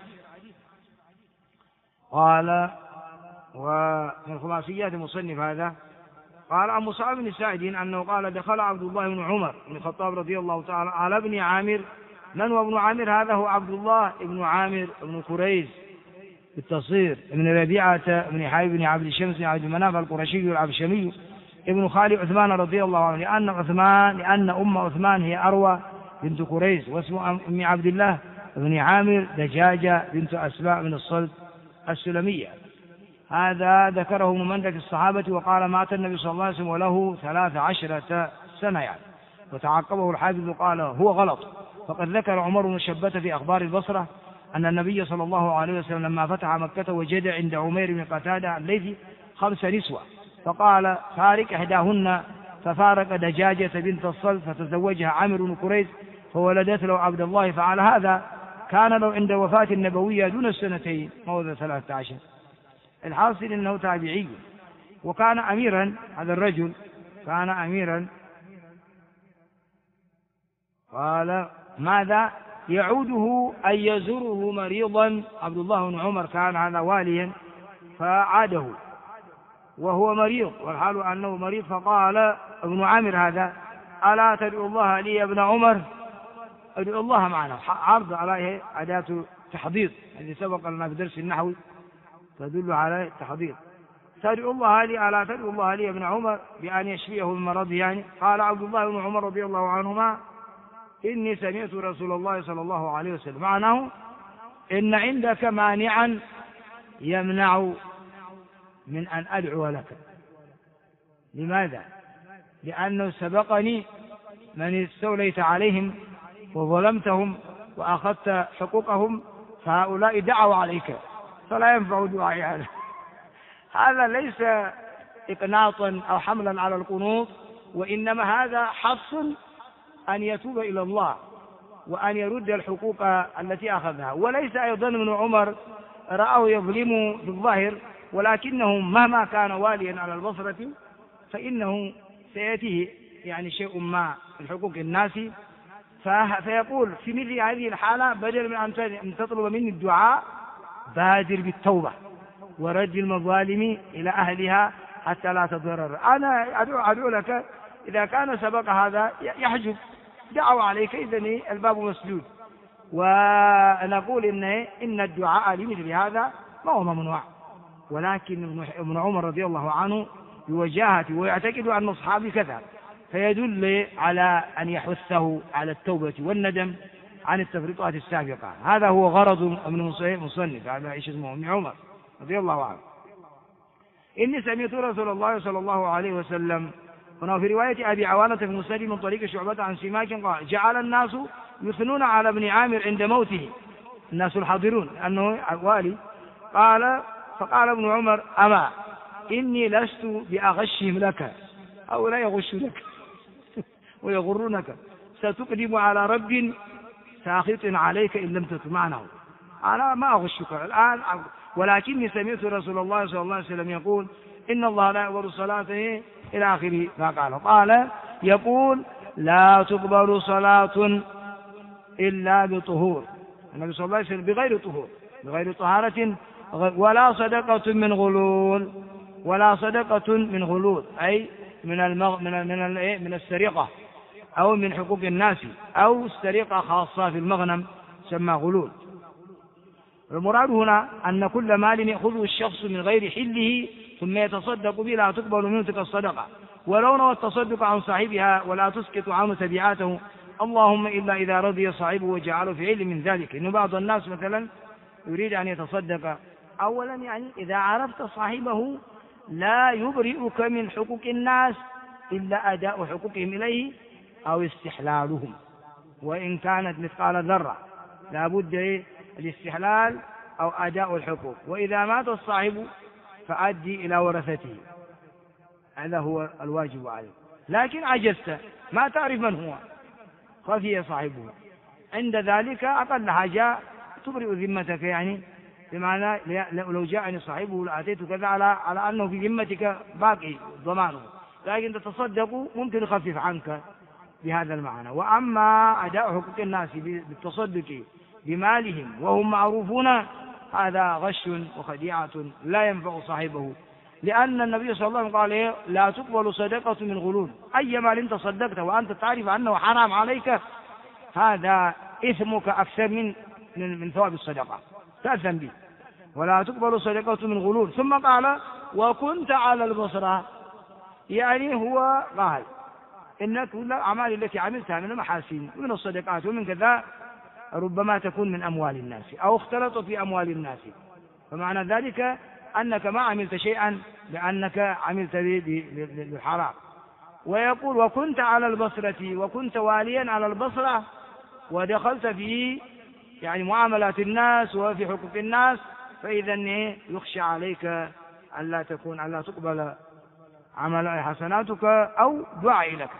قال ومن خلاصيات المصنف هذا قال عن مصعب بن سعد أنه قال دخل عبد الله بن عمر بن الخطاب رضي الله تعالى على ابن عامر. من هو ابن عامر؟ هذا هو عبد الله بن عامر بن كريز بالتصير ابن ربيعة بن حبيب بن عبد الشمس بن عبد المناف القرشي العبشمي ابن خالد عثمان رضي الله عنه، لأن أم عثمان هي أروى بنت كريز، واسم أم عبد الله بن عامر دجاجة بنت أسماء من الصلب السلمية. هذا ذكره من مندك الصحابة. وقال مات النبي صلى الله عليه وسلم وله 13 سنة يعني. وتعقبه الحافظ وقال هو غلط. فقد ذكر عمر بن شبة في أخبار البصرة أن النبي صلى الله عليه وسلم لما فتح مكة وجد عند عمير بن قتادة الليثي 5 نسوة، فقال فارق إحداهن، ففارق دجاجة بنت الصلب فتزوجها عامر بن كريز فولدت له عبد الله. فعلى هذا كان له عند وفاة النبوية دون السنتين موضع 13. الحاصل أنه تابعي وكان أميرا. هذا الرجل كان أميرا. قال ماذا يعوده أن يزوره مريضا. عبد الله بن عمر كان هذا واليا فعاده وهو مريض والحال أنه مريض. فقال ابن عامر هذا ألا تدعو الله لي يا ابن عمر؟ ادعو الله معنا. عرض عليه أداة تحضيض الذي سبق لنا في درس النحو تدل على التحضير. تدعو الله لي ألا تدعو الله لي يا ابن عمر بأن يشفيه من مرضه يعني. قال عبد الله بن عمر رضي الله عنهما إني سمعت رسول الله صلى الله عليه وسلم، معناه إن عندك مانعا يمنع من أن أدعو لك. لماذا؟ لأنه سبقني من استوليت عليهم وظلمتهم وأخذت حقوقهم، فهؤلاء دعوا عليك فلا ينفع دعائي هذا. هذا ليس إقناطا أو حملا على القنوط، وإنما هذا حث أن يتوب إلى الله وأن يرد الحقوق التي أخذها. وليس أيضا ابن عمر رأوا يظلم في الظاهر، ولكنه مهما كان واليا على البصرة فإنه سيأتيه يعني شيء ما من حقوق الناس، فيقول في مثل هذه الحالة بدل من أن تطلب مني الدعاء بادر بالتوبة ورد المظالم إلى أهلها حتى لا تضرر. أنا أدعو لك إذا كان سبق هذا يحجب دعوا عليك إذن الباب مسدود. ونقول إن الدعاء لمثل هذا ما هو ممنوع، ولكن ابن عمر رضي الله عنه بوجاهته ويعتقد أن أصحابه كذا، فيدل على أن يحثه على التوبة والندم عن التفريطات السابقة. هذا هو غرض ابن مصنف، هذا ايش اسمه ابن عمر رضي الله عنه. إني سمعت رسول الله صلى الله عليه وسلم، هنا في رواية أبي عوانة في المسند من طريق شعبة عن سماك قال: جعل الناس يثنون على ابن عامر عند موته، الناس الحاضرون أنه والي. فقال ابن عمر: أما إني لست بأغشهم لك، أو لا يغشونك ويغرونك، ستقدم على رب ساخط عليك إن لم تتب معناه. أنا ما أغشك الآن، ولكني سمعت رسول الله صلى الله عليه وسلم يقول: إن الله لا يقبل صلاة إلى آخره ما قال يقول: لا تقبل صلاة إلا بطهور، النبي صلى الله عليه وسلم بغير طهور، بغير طهارة، ولا صدقة من غلول، ولا صدقة من غلول، أي من السرقة أو من حقوق الناس، أو السرقة خاصة في المغنم سمى غلول. المراد هنا أن كل مال يأخذه الشخص من غير حله ثم يتصدق به لا تقبل منه تلك الصدقة، ولو نوى التصدق عن صاحبها ولا تسقط عنه تبعاته، اللهم إلا إذا رضي صاحبه وجعله في علم من ذلك. إنه بعض الناس مثلا يريد أن يتصدق، أولا يعني إذا عرفت صاحبه لا يبرئك من حقوق الناس إلا أداء حقوقهم إليه أو استحلالهم، وإن كانت مثقال ذرة لا بد الاستحلال أو أداء الحقوق. وإذا مات الصاحب فأدي إلى ورثته، هذا هو الواجب عليك. لكن عجزت ما تعرف من هو، خفي صاحبه، عند ذلك أقل حاجة تبرئ ذمتك، يعني بمعنى لو جاءني صاحبه لأتيت كذا على أنه في ذمتك باقي ضمانه، لكن تتصدق ممكن يخفف عنك بهذا المعنى. وأما أداء حقوق الناس بالتصدق بمالهم وهم معروفون، هذا غش وخديعة لا ينفع صاحبه، لأن النبي صلى الله عليه وسلم قال: لا تقبل صدقة من غلول. أي مال تصدقت وأنت تعرف أنه حرام عليك، هذا إثمك أكثر من ثواب الصدقة، تأثم به. ولا تقبل صدقة من غلول. ثم قال: وكنت على البصرة، يعني هو قال إن كل الأعمال التي عملتها من المحاسن ومن الصدقات ومن كذا ربما تكون من أموال الناس أو اختلط في أموال الناس، فمعنى ذلك أنك ما عملت شيئا لأنك عملت بالحرام. ويقول: وكنت على البصرة، وكنت واليا على البصرة، ودخلت في يعني معاملات الناس وفي حقوق الناس، فإذا يخشى عليك أن لا تقبل عمل حسناتك أو دعاء لك،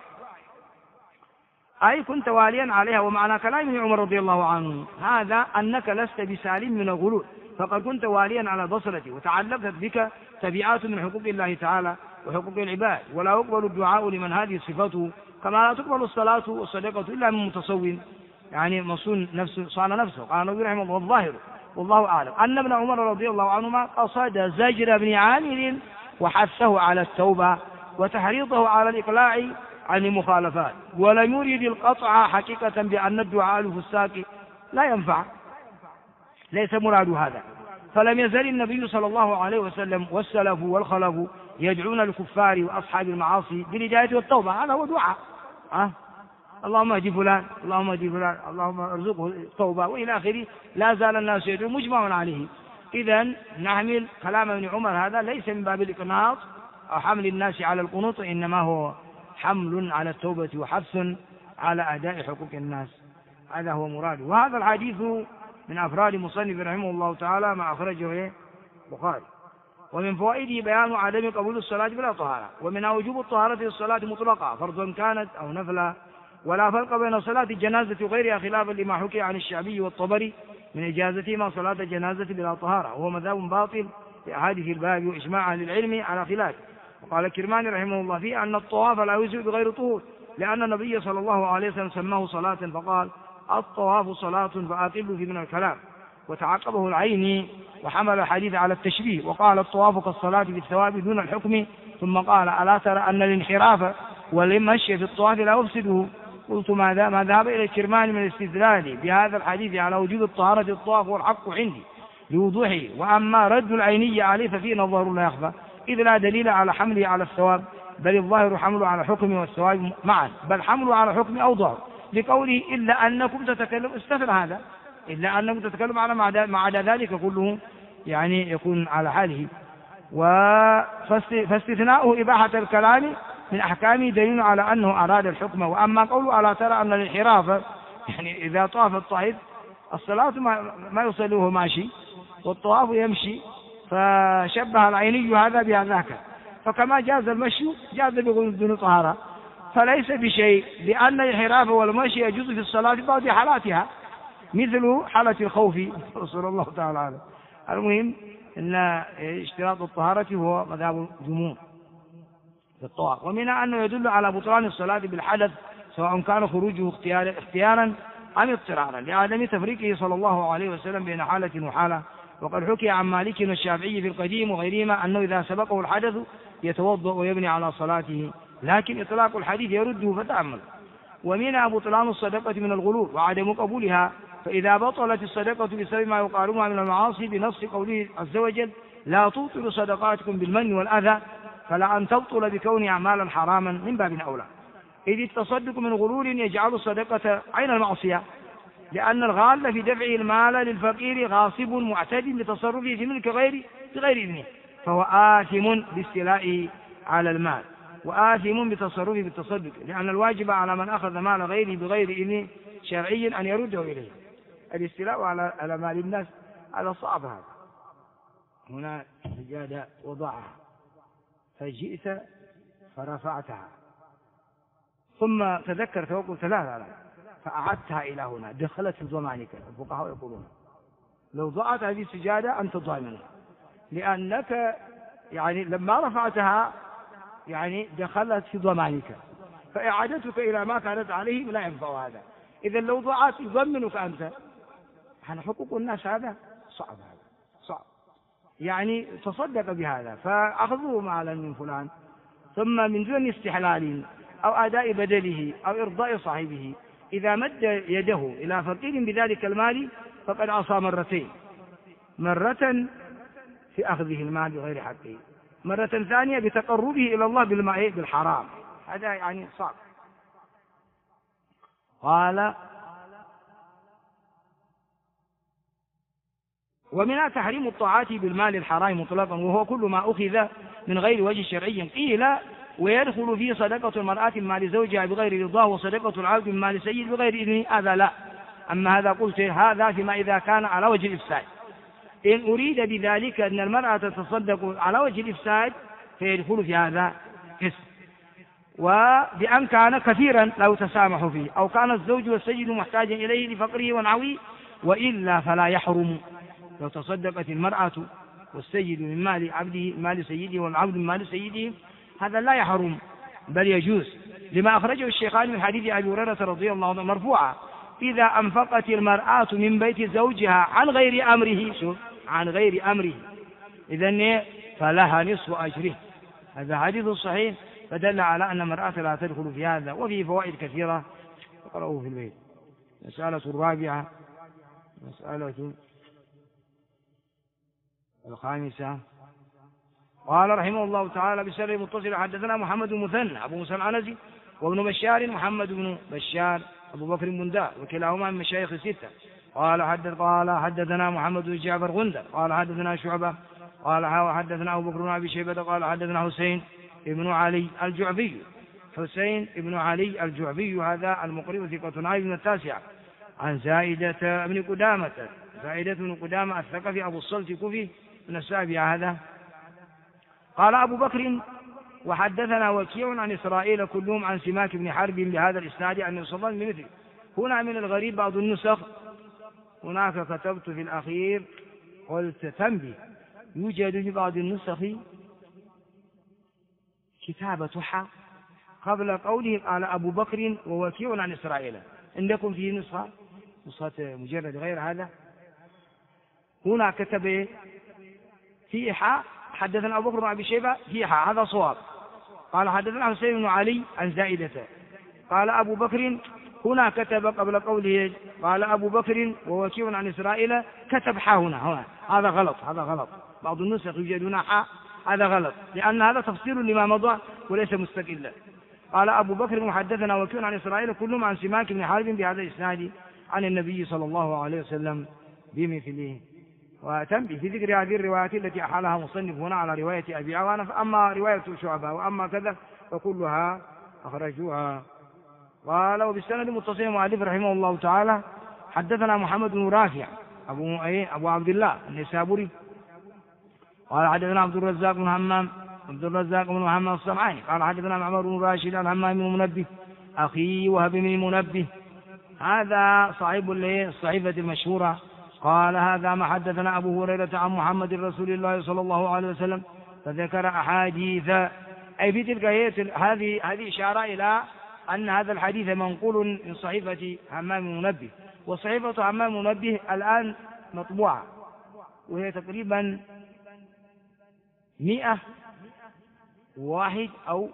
أي كنت واليا عليها. ومعنى كلام ابن عمر رضي الله عنه هذا أنك لست بسالم من الغلول، فقد كنت واليا على البصرة وتعلقت بك تبعات من حقوق الله تعالى وحقوق العباد، ولا يقبل الدعاء لمن هذه صفته، كما لا تقبل الصلاة والصدقة إلا من متصوم، يعني مصون نفسه صان نفسه. قال النبي رحمه الله: الظاهر والله أعلم أن ابن عمر رضي الله عنهما قصد زجر ابن عامر وحثه على التوبة وتحريضه على الإقلاع عن المخالفات، ولم يرد القطع حقيقة بأن الدعاء للفساق لا ينفع، ليس مراد هذا. فلم يزل النبي صلى الله عليه وسلم والسلف والخلف يدعون الكفار وأصحاب المعاصي بالهداية والتوبة، هذا هو دعاء. اللهم اهد فلان، اللهم اهد فلان، اللهم ارزقه التوبة وإلى آخره، لا زال الناس يدعون مجمع عليه. إذن نحمل كلام ابن عمر هذا ليس من باب الإقناط أو حمل الناس على القنوط، إنما هو حمل على التوبة وحث على أداء حقوق الناس، هذا هو مراده. وهذا الحديث من أفراد مصنف رحمه الله تعالى ما أخرجه البخاري. ومن فوائده بيان عدم قبول الصلاة بلا طهارة، ومنها وجوب الطهارة في الصلاة مطلقة فرضا كانت أو نفلا، ولا فرق بين صلاة الجنازة وغيرها خلافا لما حكي عن الشعبي والطبري من إجازتهما صلاة الجنازة بلا طهارة، وهو مذهب باطل في أحاديث الباب وإجماع أهل العلم على خلاف. وقال الكرماني رحمه الله فيه أن الطواف لا يجزئ بغير طهور، لأن النبي صلى الله عليه وسلم سماه صلاة فقال: الطواف صلاة فأقل في من الكلام. وتعقبه العيني وحمل الحديث على التشبيه وقال: الطواف كالصلاة بالثواب دون الحكم، ثم قال: ألا ترى أن الانحراف والمشي في الطواف لا يفسده، قلت ما ذهب إلى الكرماني من الاستدلال بهذا الحديث على وجوب الطهارة الطواف والحق عندي لوضوحه، وأما رد العينية عليه ففيه نظر لا يخفى، إذ لا دليل على حمله على الثواب، بل الظاهر حمله على الحكم والثواب معا، بل حمله على الحكم أوضح، لقوله إلا أنكم تتكلم، استثنى هذا إلا أنكم تتكلم على ما عدا ذلك كله يعني يكون على حاله. فاستثناؤه إباحة الكلام من أحكامه دليل على أنه أراد الحكم. وأما قوله ألا ترى أن الانحراف يعني إذا طاف الطائف الصلاة ما يصليه ماشي والطواف يمشي، فشبه العيني هذا بهذاك، فكما جاز المشي جاز بدون طهارة، فليس بشيء، لأن الانحراف والمشي يجوز في الصلاة في بعض حالاتها مثل حالة الخوف صلى الله تعالى عليه. المهم أن اشتراط الطهارة هو مذهب الجمهور في الطواف، ومنها أنه يدل على بطلان الصلاة بالحدث سواء كان خروجه اختيارا أم اضطرارا، لعدم تفريقه صلى الله عليه وسلم بين حالة وحالة. وقد حكي عن مالك والشافعي في القديم وغيرهما أنه إذا سبقه الحدث يتوضأ ويبني على صلاته، لكن إطلاق الحديث يرده فتأمل. ومنها بطلان الصدقة من الغلول وعدم قبولها، فإذا بطلت الصدقة بسبب ما يقاربها من المعاصي بنص قوله عز وجل لا تبطلوا صدقاتكم بالمن والأذى، فلا أن تبطل بكون أعمالا حراما من باب أولى، إذ التصدق من غلول يجعل الصدقة عين المعصية، لأن الغال في دفعه المال للفقير غاصب معتد لتصرفه في ملك بغير إذنه، فهو آثم باستيلائه على المال وآثم بتصرفه بالتصدق، لأن الواجب على من أخذ مال غيره بغير إذن شرعي أن يرده إليه. الاستيلاء على مال الناس هذا صعب، هذا هنا سجادة وضعها فجئت فرفعتها ثم تذكرت وقلت لا فأعدتها إلى هنا دخلت في ضمانك. الفقهاء يقولون لو ضعت هذه السجادة أنت ضامنها، لأنك يعني لما رفعتها يعني دخلت في ضمانك، فإعادتك إلى ما كانت عليه لا ينفع هذا. إذا لو ضعت يضمنك أنت، عن حقوق الناس هذا صعب، هذا صعب، يعني تصدق بهذا فأخذوه مالا من فلان ثم من دون استحلال أو أداء بدله أو إرضاء صاحبه، إذا مد يده إلى فقير بذلك المال فقد عصى مرتين، مرة في أخذه المال بغير حقه، مرة ثانية بتقربه إلى الله بالحرام، هذا يعني صعب. قال ومنها تحريم الطاعات بالمال الحرام مطلقا، وهو كل ما أخذ من غير وجه شرعي. قيل ويدخل فيه صدقة المرأة من مال زوجها بغير رضاه وصدقة العبد من مال سيد بغير إذنه، هذا لا. أما هذا قلت هذا فيما إذا كان على وجه الإفساد، إن أريد بذلك أن المرأة تتصدق على وجه الإفساد فيدخل في هذا اسم، وبأن كان كثيرا لا يتسامح فيه، أو كان الزوج والسيد محتاجا إليه لفقره ونعويه، وإلا فلا يحرم. لو تصدقت المرأة والسيد من مال عبده مال سيده والعبد من مال سيده هذا لا يحرم بل يجوز، لما أخرجه الشيخان من حديث أبي هريرة رضي الله عنه مرفوعا إذا أنفقت المرأة من بيت زوجها عن غير أمره، شوف عن غير أمره، إذن فلها نصف أجره. هذا حديث صحيح فدل على أن المرأة لا تدخل في هذا، وفيه فوائد كثيرة تقرأه في البيت. مسألة الرابعة مسألة الخامسة. قال رحمه الله تعالى بسنده متصل حدثنا محمد بن مثنى أبو موسى العنزي وابن بشار محمد بن بشار أبو بكر بن دار وكلاهما من مشايخ الستة. قال حدثنا محمد بن جعفر غندر قال حدثنا شعبة قال حدثنا أبو بكر بن أبي شيبة قال حدثنا حسين بن علي الجعفي. حسين بن علي الجعفي هذا المقرئ ثقة عالم من التاسعة عن زائدة بن قدامة الثقفي أبو الصلت الكوفي من السابعة هذا. قال أبو بكر وحدثنا وكيع عن إسرائيل كلهم عن سماك بن حرب بهذا الإسناد عن النبي صلى الله عليه وسلم بمثله. هنا من الغريب بعض النسخ هناك كتبت في الأخير قلت تنبه يوجد في بعض النسخ كتابة حا قبل قوله قال أبو بكر ووكيع عن إسرائيل. عندكم فيه نسخة مجرد غير هذا؟ هنا كتب في حا حدثنا أبو بكر بن أبي شيبة في حا هذا صواب. قال حدثنا حسين بن علي عن زائدة قال أبو بكر هنا كتب قبل قوله قال أبو بكر ووكيع عن إسرائيل كتب حا هنا هذا غلط، هذا غلط. بعض النسخ يوجدون حا، هذا غلط، لأن هذا تفسير لما مضى وليس مستقلا. قال أبو بكر وحدثنا وكيع عن إسرائيل كلهم عن سماك بن حارب بهذا الإسناد عن النبي صلى الله عليه وسلم بمثله. وتنبه في ذكر هذه الروايات التي أحالها مصنف هنا على رواية أبي عوانة، فأما رواية شعبة وأما كذا فكلها أخرجوها. قال وبالسند متصل المؤلف رحمه الله تعالى حدثنا محمد بن رافع أبو عبد الله النسابوري قال حدثنا عبد الرزاق بن همام الصنعاني قال حدثنا معمر بن راشد عن همام بن منبه أخي وهب بن منبه، هذا صاحب الصحيفة المشهورة. قال هذا ما حدثنا أبو هريرة عن محمد رسول الله صلى الله عليه وسلم فذكر أحاديث، أي في تلك هذه إشارة إلى أن هذا الحديث منقول من صحيفة همام بن منبه، وصحيفة همام بن منبه الآن مطبوعة وهي تقريبا 101 أو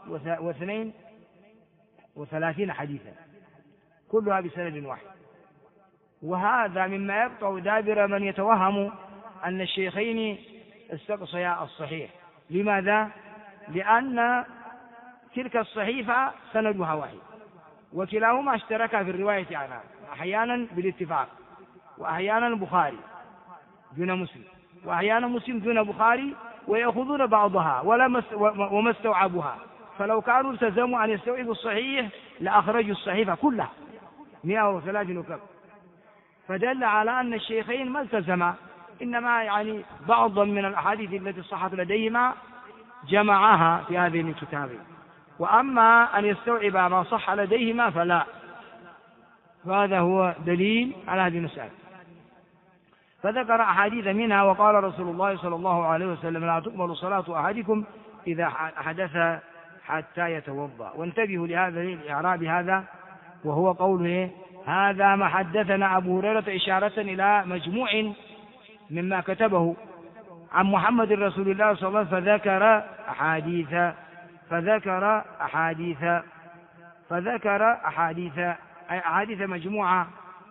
32 حديثا كلها بسند واحد. وهذا مما يقطع دابر من يتوهم أن الشيخين استقصيا الصحيح. لماذا؟ لأن تلك الصحيفة سندها واحد وكلاهما اشتركا في الرواية عنها، أحيانا بالاتفاق، وأحيانا البخاري دون مسلم، وأحيانا مسلم دون بخاري، ويأخذون بعضها وما استوعبوها. فلو كانوا التزموا أن يستوعبوا الصحيح لأخرجوا الصحيفة كلها 103 وكذا. فدل على أن الشيخين ما التزما، إنما يعني بعضا من الأحاديث التي صحت لديهما جمعها في هذه الكتاب، وأما أن يستوعب ما صح لديهما فلا. فهذا هو دليل على هذه المسألة. فذكر أحاديث منها وقال رسول الله صلى الله عليه وسلم لا تقبل صلاة أحدكم إذا حدث حتى يتوضأ. وانتبهوا لهذا الإعراب هذا، وهو قوله هذا ما حدثنا أبو هريرة إشارة إلى مجموع مما كتبه عن محمد رسول الله صلى الله عليه وسلم فذكر أحاديث مجموعة،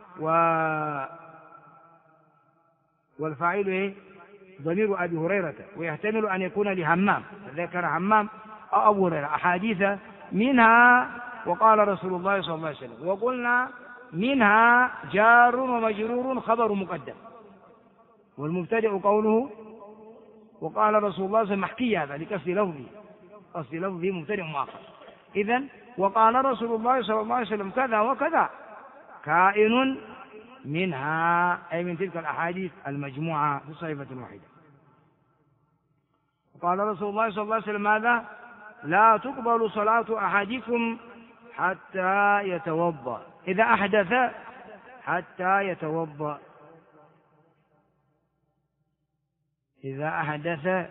والفاعل ضمير أبي هريرة، ويحتمل أن يكون لهمام، ذكر همام أو أبو هريرة أحاديث منها وقال رسول الله صلى الله عليه وسلم. وقلنا منها جار ومجرور خبر مقدم، والمبتدئ قوله وقال رسول الله صلى الله عليه وسلم محكي، هذا لقصد لفظي مبتدئ مؤخر. إذن وقال رسول الله صلى الله عليه وسلم كذا وكذا كائن منها، أي من تلك الأحاديث المجموعة في صحيفة واحدة. وقال رسول الله صلى الله عليه وسلم ماذا؟ لا تقبل صلاة أحدكم حتى يتوضأ، إذا أحدث حتى يتوضأ، إذا أحدث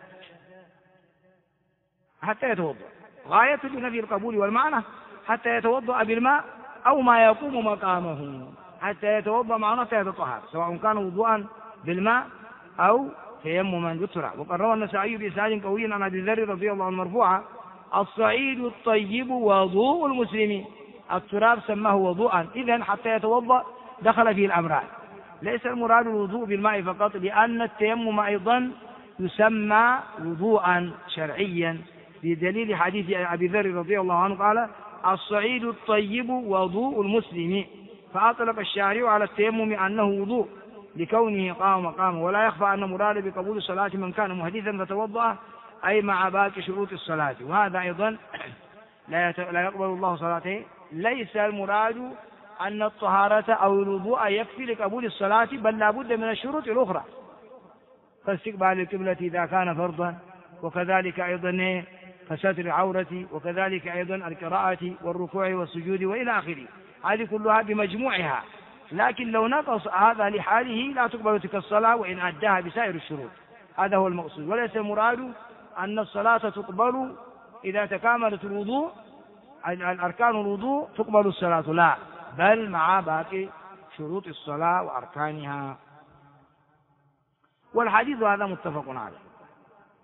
حتى يتوضأ، غاية بنفي القبول والمعنى حتى يتوضأ بالماء أو ما يقوم مقامه، حتى يتوضأ معناه حتى يتطهر، سواء كان وضوءا بالماء أو تيمما يسرع. وقد روى النسائي بإسناد قوي عن أبي ذر رضي الله عنه مرفوعا الصعيد الطيب وضوء المسلمين، التراب سماه وضوءا، إذن حتى يتوضأ دخل فيه الأمران. ليس المراد الوضوء بالماء فقط، لأن التيمم أيضا يسمى وضوءا شرعيا، بدليل حديث أبي ذر رضي الله عنه قال الصعيد الطيب وضوء المسلم، فأطلق الشارع على التيمم أنه وضوء لكونه قام مقامه. ولا يخفى أن مراد بقبول الصلاة من كان محدثا فتوضأ أي مع باقي شروط الصلاة، وهذا أيضا لا يقبل الله صلاته. ليس المراد أن الطهارة أو الوضوء يكفي لقبول الصلاة، بل لا بد من الشروط الأخرى كاستقبال القبلة إذا كان فرضا، وكذلك أيضا فستر العورة، وكذلك أيضا القراءة والركوع والسجود وإلى آخره، هذه كلها بمجموعها. لكن لو نقص هذا لحاله لا تقبل تلك الصلاة وإن أداها بسائر الشروط، هذا هو المقصود. وليس المراد أن الصلاة تقبل إذا تكاملت الوضوء الأركان الوضوء تقبل الصلاة، لا، بل مع باقي شروط الصلاة وأركانها. والحديث هذا متفق عليه.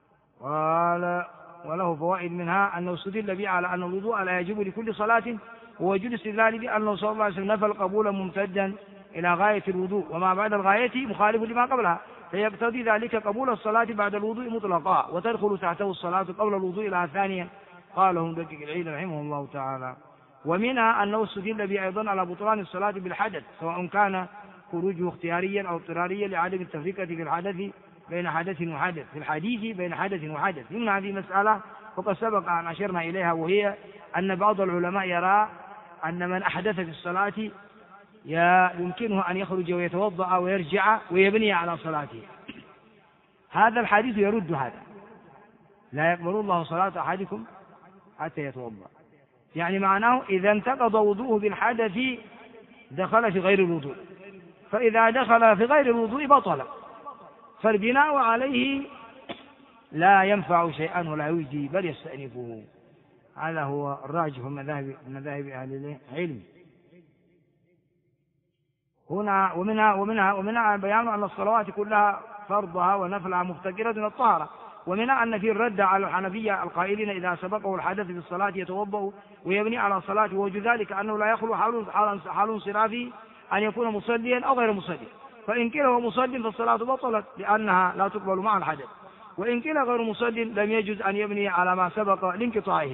قال وله فوائد منها أنه استدل به على أن الوضوء لا يجب لكل صلاة ووجود استدلال بأنه صلى الله عليه وسلم نفى القبول ممتدا إلى غاية الوضوء، وما بعد الغاية مخالف لما قبلها، فيقتضي ذلك قبول الصلاة بعد الوضوء مطلقا، وتدخل تحته الصلاة قبل الوضوء إلى ثانية، قاله مدقق العيد رحمه الله تعالى. ومنها أنه استدل به أيضا على بطلان الصلاة بالحدث، سواء كان خروجه اختياريا أو اضطراريا لعدم التفرقة في الحدث بين حدث وحدث، في الحديث بين حدث وحدث. من هذه المسألة وقد سبق أن أشرنا إليها، وهي أن بعض العلماء يرى أن من أحدث في الصلاة يمكنه أن يخرج ويتوضأ ويرجع ويبني على صلاته. هذا الحديث يرد هذا، لا يقبل الله صلاة أحدكم حتى يتوضأ، يعني معناه إذا انتقض وضوءه بالحدث دخل في غير الوضوء، فإذا دخل في غير الوضوء بطل، فالبناء عليه لا ينفع شيئا ولا يجدي بل يستأنفه. هذا هو الراجح من مذاهب أهل العلم. هنا ومنها بيان أن الصلوات كلها فرضها ونفلها مفتقرة إلى الطهارة، ومنها أن في الرد على الحنفية القائلين إذا سبقه الحدث في الصلاة يتوضأ ويبني على صلاته، ووجد ذلك أنه لا يخلو حال انصرافه أن يكون مصليا أو غير مصلي، فإن كان هو مصلي فالصلاة بطلت لأنها لا تقبل مع الحدث، وإن كان غير مصلي لم يجوز أن يبني على ما سبق لانقطاعه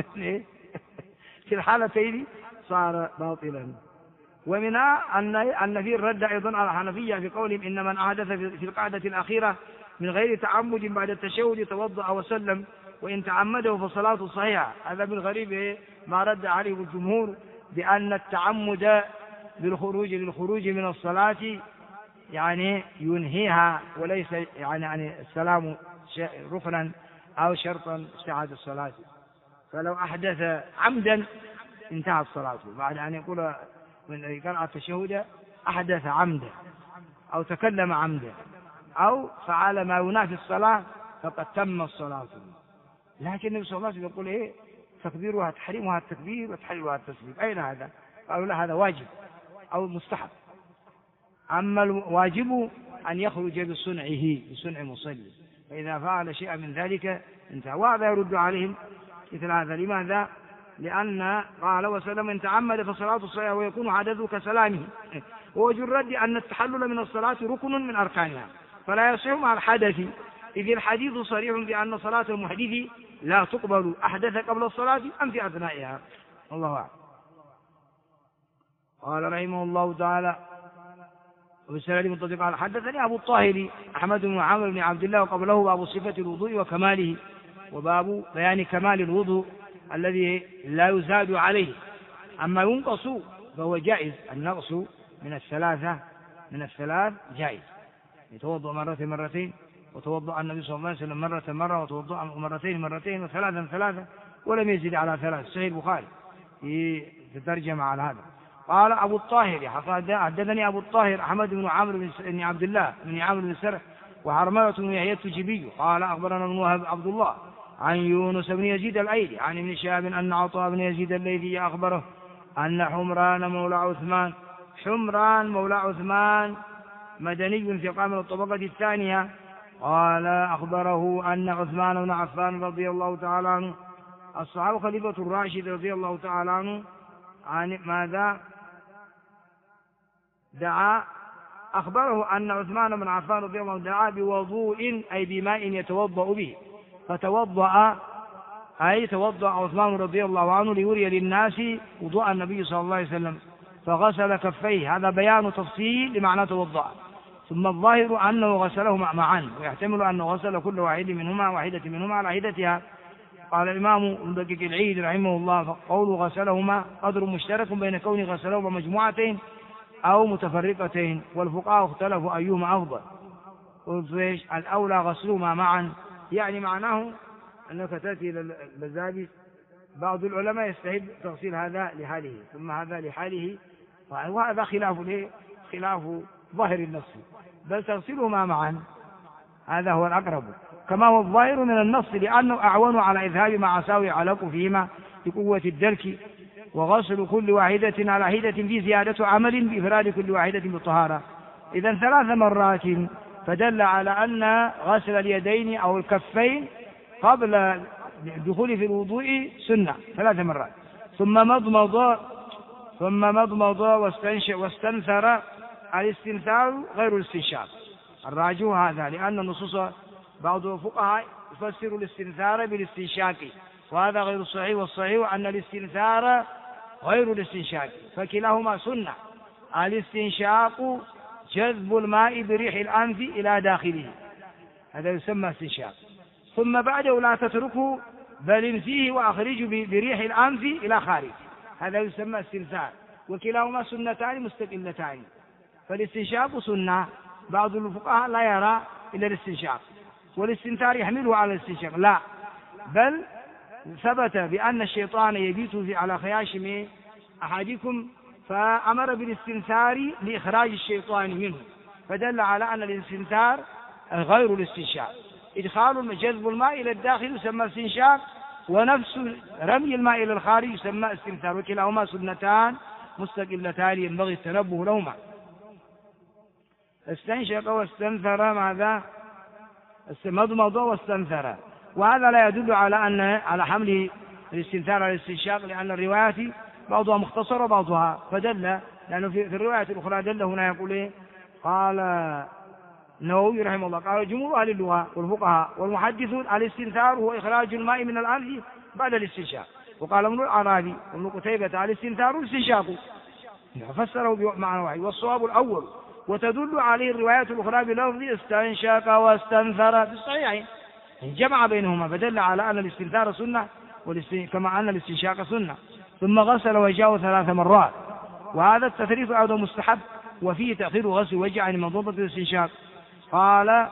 في الحالتين صار باطلا. ومنها أن في الرد أيضا على الحنفية في قولهم إن من أحدث في القعدة الأخيرة من غير تعمد بعد التشهد توضأ وسلم، وإن تعمده فصلاته صحيحة. هذا من غريب ما رد عليه الجمهور بأن التعمد للخروج من الصلاة يعني ينهيها، وليس يعني السلام ركنا أو شرطا صحة الصلاة. فلو أحدث عمدا انتهت صلاته، بعد أن يقول من قرأ التشهد أحدث عمدا أو تكلم عمدا أو فعل ما ينافي الصلاة فقد تم الصلاة. لكن النبي صلى الله عليه وسلم يقول تكبيرها تحريمها التكبير وتحليلها التسليم. أين هذا؟ قالوا لا، هذا واجب أو مستحب. أما الواجب أن يخرج بصنع مصلي، فإذا فعل شيئا من ذلك انتهى. وهذا يرد عليهم مثل هذا. لماذا؟ لأن قال وسلم إن تعمد فصلاته صحيحة ويكون حدثه كسلامه. ووجه الرد أن التحلل من الصلاة ركن من أركانها، فلا يصح مع الحدث، إذ الحديث صريح بأن صلاة المحدث لا تقبل أحدث قبل الصلاة أم في أثنائها. الله أعلم. قال رحمه الله تعالى وبالسند متصل قال حدثني أبو الطاهر أحمد بن عمرو بن عبد الله، وقبله باب صفة الوضوء وكماله، وباب بيان كمال الوضوء الذي لا يزاد عليه. أما ينقص فهو جائز، النقص من الثلاث جائز، يتوضأ مرتين، وتوضأ النبي صلى الله عليه وسلم مرة، وتوضأ مرتين وثلاثا ولم يزد على 3. صحيح البخاري تترجم على هذا. قال أبو الطاهر حدثني أبو الطاهر أحمد بن عمرو بن عبد الله بن عمرو بن سرح وحرملة بن يحيى التجيبي قال أخبرنا ابن وهب عبد الله عن يونس بن يزيد الأيلي عن ابن شهاب أن عطاء بن يزيد الليثي أخبره أن حمران مولى عثمان مدني في قام الطبقة الثانية قال أخبره أن عثمان بن عفان رضي الله تعالى عنه الصحابة خليفة الراشد رضي الله تعالى عنه عن ماذا دعا، أخبره أن عثمان بن عفان رضي الله عنه دعا بوضوء أي بماء يتوضأ به، فتوضأ عثمان رضي الله عنه ليري للناس وضوء النبي صلى الله عليه وسلم، فغسل كفيه. هذا بيان تفصيل لمعنى توضأ. ثم الظاهر أنه غسلهما معا، ويحتمل أنه غسل كل واحدة منهما على حدتها. قال الإمام مدقق العيد رحمه الله فقوله غسلهما قدر مشترك بين كون غسلهما مجموعتين أو متفرقتين، والفقهاء اختلفوا أيهما أفضل. قلت الأولى غسلهما معا، يعني معناه أنك تأتي إلى المزاج. بعض العلماء يستحب تغسيل هذا لحاله ثم هذا لحاله، وهذا خلاف ظاهر النص، بل تغسلهما معا هذا هو الأقرب كما هو الظاهر من النص، لأنه أعون على إذهاب ما عساوي علق فيهما بقوة الدلك، وغسل كل واحدة على حدة في زيادة عمل بإفراد كل واحدة بالطهارة. إذن 3 مرات، فدل على أن غسل اليدين أو الكفين قبل الدخول في الوضوء سنة 3 مرات، ثم مضمض واستنثر. الاستنثار غير الاستنشاق، الراجح هذا، لأن النصوص بعض الفقهاء يفسر الاستنثار بالاستنشاق، وهذا غير صحيح، والصحيح أن الاستنثار غير الاستنشاق، فكلاهما سنة. الاستنشاق جذب الماء بريح الأنف إلى داخله، هذا يسمى استنشاق. ثم بعده لا تتركه بل امسيه وأخرجه بريح الأنف إلى خارج، هذا يسمى استنثار، وكلاهما سنتان مستقلتان. فالاستنشاق سنة، بعض الفقهاء لا يرى إلا الاستنشاق، والاستنثار يحمله على الاستنشاق، لا، بل ثبت بأن الشيطان يبيت على خياشم أحدكم فأمر بالاستنثار لإخراج الشيطان منه، فدل على أن الاستنثار غير الاستنشاق. إدخال جذب الماء إلى الداخل يسمى استنشاق، ونفس رمي الماء إلى الخارج يسمى استنثار، وكلاهما سنتان مستقلتان ينبغي التنبه لهما. استنشق واستنثر، ماذا؟ مضمض واستنثر، وهذا لا يدل على حمل الاستنثار على الاستنشاق، لأن الروايات بعضها مختصرة وبعضها، فدل لأنه في الرواية الأخرى دل هنا يقول إيه؟ قال النووي رحمه الله، قال جمهور أهل اللغة والفقهاء والمحدثون الاستنثار هو إخراج الماء من الأنف بعد الاستنشاق، وقال ابن العربي وابن قتيبة الاستنثار الاستنشاق، فسره بمعنى واحد، والصواب الأول، وتدل عليه الروايات الأخرى بلفظ استنشق واستنثر في الصحيحين، جمع بينهما، فدل على أن الاستنثار سنة كما أن الاستنشاق سنة. ثم غسل وجهه 3 مرات، وهذا التثليث أيضا مستحب، وفيه تأخير غسل وجه عن منضبط الاستنشاق. قال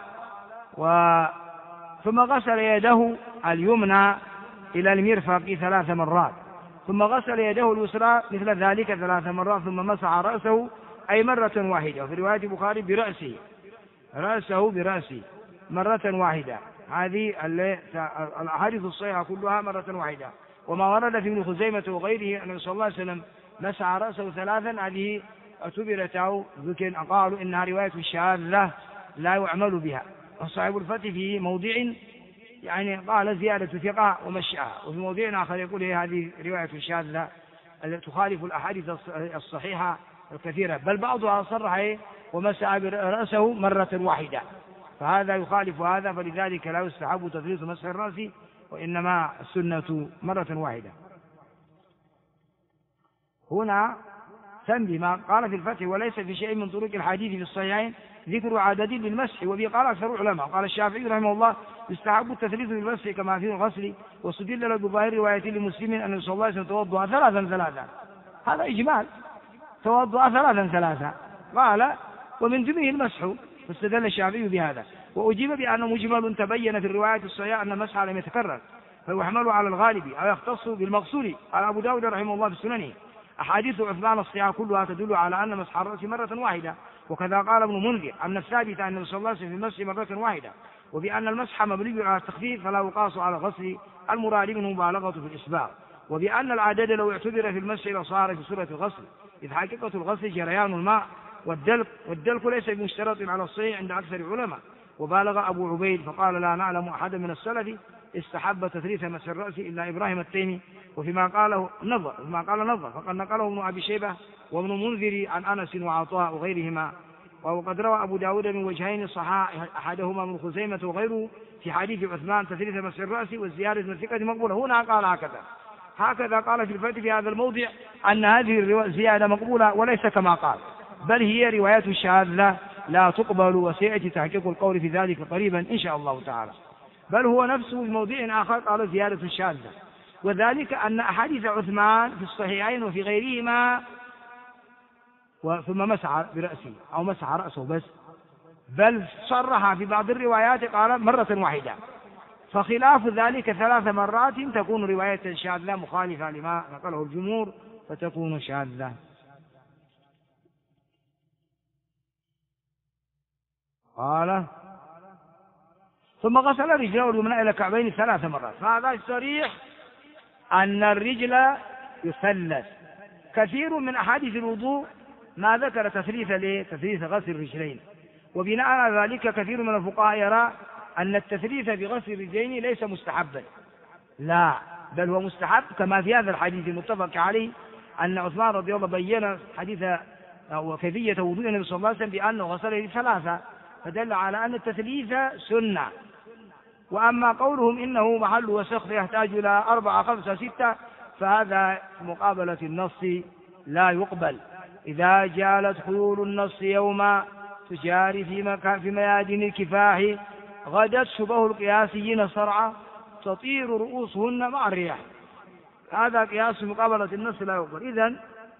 ثم غسل يده اليمنى إلى المرفق 3 مرات، ثم غسل يده اليسرى مثل ذلك 3 مرات، ثم مسح رأسه أي مرة واحدة، وفي رواية البخاري رأسه برأسه مرة واحدة. هذه الأحاديث الصحيحة كلها مرة واحدة. وما ورد في ابن خزيمة وغيره أن صلى الله عليه وسلم مسح رأسه 3، هذه اعتبرت أو ذكر، قالوا إنها رواية شاذة لا يعمل بها. وصاحب الفتح في موضع يعني قال زيادة ثقة ومشيها، وفي موضع آخر يقول هذه رواية شاذة التي تخالف الأحاديث الصحيحة الكثيرة، بل بعضها صرح ومسح رأسه مرة واحدة، فهذا يخالف هذا، فلذلك لا يستحب تثليث مسح الرأس، وإنما السنة مرة واحدة. هنا تنبيه ما قال في الفتح: وليس في شيء من طرق الحديث في الصحيحين ذكر عدد للمسح، وبه قال أكثر العلماء. قال الشافعي رحمه الله: يستحب التثليث للمسح كما في الغسل، واستدل بظاهر رواية لمسلم أن صلى الله عليه وسلم توضأ 3، هذا إجمال، توضأ 3، قال ومن ذمه المسح، فاستدل الشافعي بهذا، وأجيب بأنه مجمل تبين في الروايات الصحيحة أن المسح لم يتكرر، فيحمل على الغالب أو يختص بالمقصود. قال أبو داود رحمه الله في سننه: أحاديث عثمان الصحيحة كلها تدل على أن مسح الرأس مرة واحدة، وكذا قال ابن منذر أن الثابت أن صلى الله عليه وسلم في المسح مرة واحدة، وبأن المسح مبني على التخفيف فلا يقاس على الغسل، المراد منه مبالغة في الإسباغ، وبأن العدد لو اعتبر في المسح لصار في سورة الغسل، إذ حقيقة الغسل جريان الماء والدلك ليس بمشترط على الصحيح عند أكثر العلماء. وبالغ أبو عبيد فقال: لا نعلم أحدا من السلف استحب تثليث مسح الرأس إلا إبراهيم التيمي، وفيما قال نظر فقد نقله ابن أبي شيبة وابن منذر عن أنس وعطاء وغيرهما. وقد روى أبو داود من وجهين صحاح أحدهما من خزيمة وغيره في حديث عثمان تثليث مسح الرأس والزيادة من الثقة مقبولة. هنا قال هكذا قال في الفتح في هذا الموضع أن هذه الزيادة مقبولة، وليس كما قال، بل هي روايات شاذة لا تقبل، وسيأتي تحقيق القول في ذلك قريبا إن شاء الله تعالى. بل هو نفسه في موضع آخر قال زيادة شاذة، وذلك أن أحاديث عثمان في الصحيحين وفي غيرهما ثم مسح برأسه أو مسح رأسه بس، بل صرح في بعض الروايات قال مرة واحدة، فخلاف ذلك 3 مرات تكون رواية شاذة مخالفة لما نقله الجمهور فتكون شاذة. قال: ثم غسل رجله اليمنى إلى كعبين 3 مرات، فهذا صريح أن الرجل يثلث. كثير من أحاديث الوضوء ما ذكر تثليث غسل الرجلين، وبناء على ذلك كثير من الفقهاء يرى أن التثليث بغسل الرجلين ليس مستحبا، لا، بل هو مستحب، كما في هذا الحديث المتفق عليه أن عثمان رضي الله بين حديث أو كيفية وضوء النبي صلى الله عليه وسلم بأنه غسل ثلاثة، فدل على أن التثليث سنة. وأما قولهم إنه محل وسخ يحتاج إلى 4 5 6 فهذا مقابلة النص لا يقبل. إذا جالت خيول النص يوما تجاري في ميادين الكفاح غدت شبه القياسيين صرعى تطير رؤوسهن مع الرياح، هذا قياس مقابلة النص لا يقبل. إذن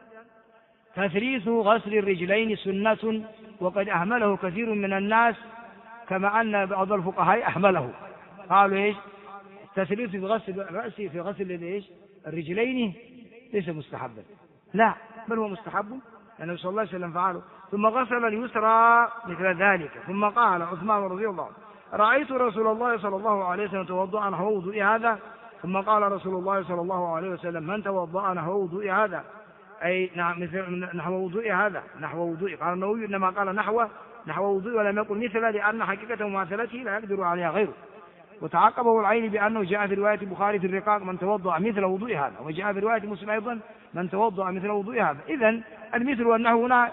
تثليث غسل الرجلين سنة، وقد أهمله كثير من الناس، كما أن بعض الفقهاء أهمله، قالوا إيش التثليث في غسل الرأس في غسل إيش الرجلين ليس مستحبا، لا بل هو مستحب، النبي صلى الله عليه وسلم فعله. ثم غسل اليسرى مثل ذلك. ثم قال عثمان رضي الله عنه رأيت رسول الله صلى الله عليه وسلم توضأ نحو وضوء هذا. ثم قال رسول الله صلى الله عليه وسلم من توضأ نحو وضوء هذا، أي مثل نحو وضوء هذا، نحو وضوء. قال النووي إنما قال نحو وضوء ولم يقل مثله، لأن حقيقة مماثلته لا يقدر عليها غيره. وتعقبه العين بأنه جاء في رواية البخاري في الرقاق من توضأ مثل وضوء هذا، وجاء في رواية مسلم أيضا من توضأ مثل وضوء هذا. إذن المثل والنحو هنا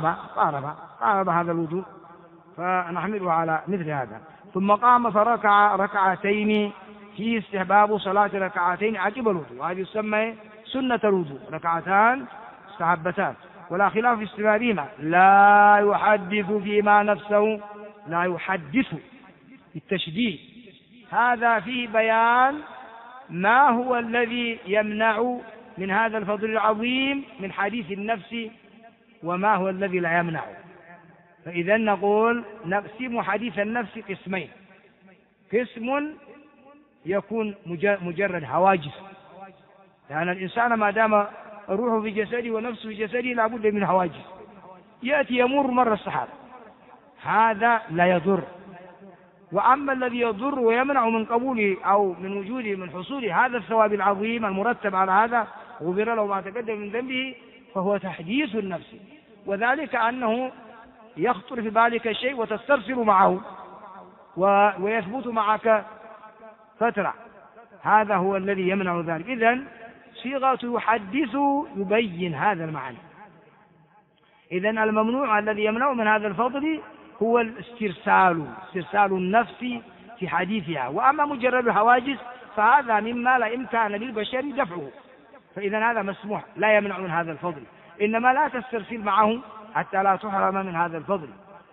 قارب هذا الوضوء، فنحمله على مثل هذا. ثم قام فركع ركعتين فيه استحباب صلاة ركعتين عقب الوضوء، وهذه تسمى سنة الوضوء، ركعتان مستحبتان ولا خلاف في استحبابهما. لا يحدث فيما نفسه، لا يحدث بالتشديد، هذا فيه بيان ما هو الذي يمنع من هذا الفضل العظيم من حديث النفس وما هو الذي لا يمنع. فإذا نقول نقسم حديث النفس قسمين، قسم يكون مجرد هواجس، لأن الإنسان ما دام روحه في جسده ونفسه في جسده لابد من هواجس، يأتي يمر مر السحاب، هذا لا يضر. وأما الذي يضر ويمنع من قبوله أو من وجوده من حصول هذا الثواب العظيم المرتب على هذا غفر له ما تقدم من ذنبه، فهو تحديث النفس، وذلك أنه يخطر في بالك شيء وتسترسل معه ويثبت معك فترة، هذا هو الذي يمنع ذلك. إذن صيغة يحدث يبين هذا المعنى. إذن الممنوع الذي يمنع من هذا الفضل هو استرسال النفس في حديثها. وأما مجرد الهواجس فهذا مما لا إمكان للبشر دفعه، فإذا هذا مسموح لا يمنع من هذا الفضل، إنما لا تسترسل معه حتى لا تحرم من هذا الفضل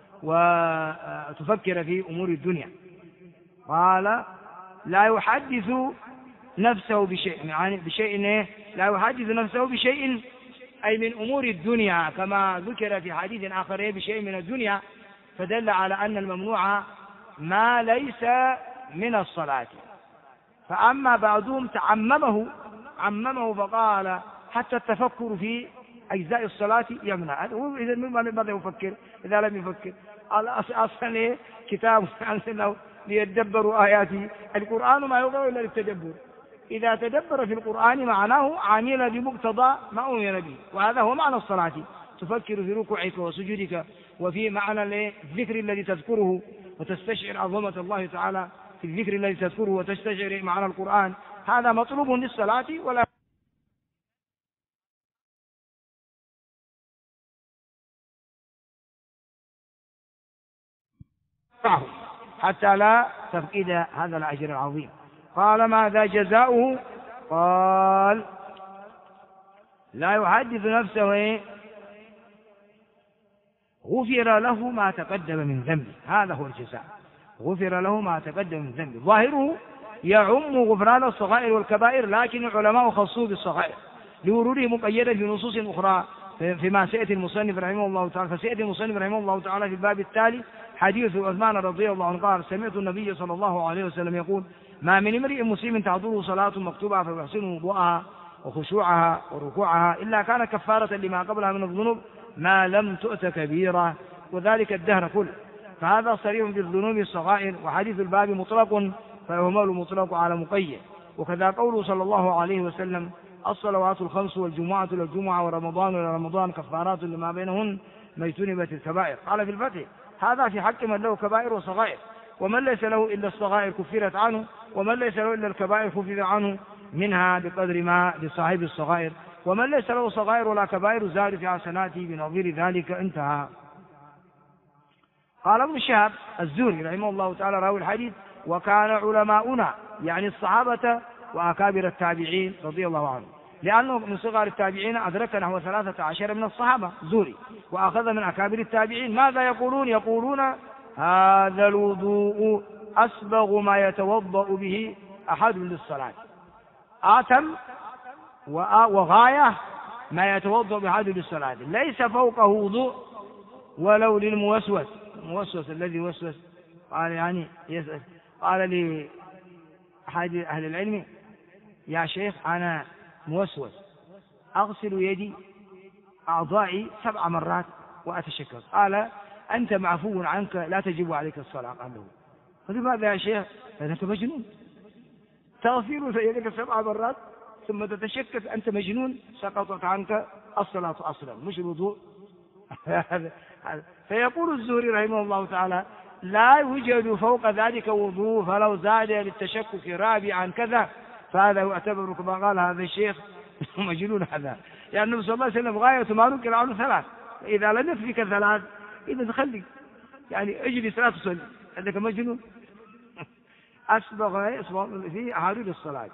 وتفكر في أمور الدنيا. قال لا يحدث نفسه بشيء، يعني بشيء لا يحدث نفسه بشيء أي من أمور الدنيا، كما ذكر في حديث آخر بشيء من الدنيا، فدل على أن الممنوع ما ليس من الصلاة. فأما بعضهم عممه فقال حتى التفكر في أجزاء الصلاة يمنع. إذا ماذا يفكر إذا لم يفكر؟ أصلا كتاب أنزلناه ليتدبروا آياته، القرآن ما يوضع إلا للتدبر، إذا تدبر في القرآن معناه عامل بمقتضى ما أمر به، وهذا هو معنى الصلاة، تفكر في ركوعك وسجودك وفي معنى الذكر الذي تذكره وتستشعر عظمة الله تعالى في الذكر الذي تذكره وتستشعر معنى القرآن، هذا مطلوب للصلاة ولا حتى لا تفقد هذا الأجر العظيم. قال ماذا جزاؤه؟ قال لا يحدث نفسه غفر له ما تقدم من ذنبه، هذا هو الجزاء، غفر له ما تقدم من ذنبه. ظاهره يعم غفران الصغائر والكبائر، لكن العلماء خصوه بالصغائر لوروده مقيدا في نصوص أخرى فيما سيأتي المصنف رحمه الله تعالى. فسيأتي المصنف رحمه الله تعالى في الباب التالي حديث عثمان رضي الله عنه قال سمعت النبي صلى الله عليه وسلم يقول ما من امرئ مسلم تعذره صلاة مكتوبة فيحسن وضوءها وخشوعها وركوعها إلا كان كفارة لما قبلها من الذنوب ما لم تؤت كبيرة، وذلك الدهر كله. فهذا صريح بالذنوب الصغائر، وحديث الباب مطلق فيهمل المطلق على مقيد. وكذا قوله صلى الله عليه وسلم الصلوات الخمس والجمعة إلى الجمعة ورمضان إلى رمضان كفارات لما بينهن ما اجتنبت الكبائر. قال في الفتح هذا في حق من له كبائر وصغائر، ومن ليس له إلا الصغائر كفرت عنه، ومن ليس له إلا الكبائر كفر عنه. منها بقدر ما لصاحب الصغائر، ومن ليس له صغائر ولا كبائر زاد في حسناته بنظير ذلك. انتهى. قال ابن شهاب الزهري رحمه الله تعالى راوي الحديث: وكان علماؤنا يعني الصحابة وأكابر التابعين رضي الله عنهم، لأنه من صغار التابعين أدرك نحو 13 من الصحابة زهري، وأخذ من أكابر التابعين. ماذا يقولون؟ يقولون: هذا الوضوء أسبغ ما يتوضأ به أحد للصلاة، آتم وغاية ما يتوضأ بأحد للصلاة، ليس فوقه وضوء ولو للموسوس. الموسوس الذي وسوس قال يعني يسأل، قال لي أحد أهل العلم: يا شيخ أنا موسوس، أغسل يدي أعضائي 7 مرات وأتشكر. قال: أنت معفو عنك لا تجب عليك الصلاة. قال له: فلماذا يا شيخ؟ أنت مجنون، تغسل يدك 7 مرات ثم تتشكك، أنت مجنون، سقطت عنك الصلاة أصلا مش الوضوء. فيقول الزهري رحمه الله تعالى: لا يوجد فوق ذلك وضوء، فلو زاد للتشكك رابعا كذا فهذا يعتبر كما قال هذا الشيخ مجنون. هذا يعني النبي صلى الله عليه وسلم غاية ما نقل عنه 3، إذا لم يكفيك 3 إذا تخلي يعني اجلس لا تصلي، عندك مجنون. أسبغ في أحاديث الصلاة.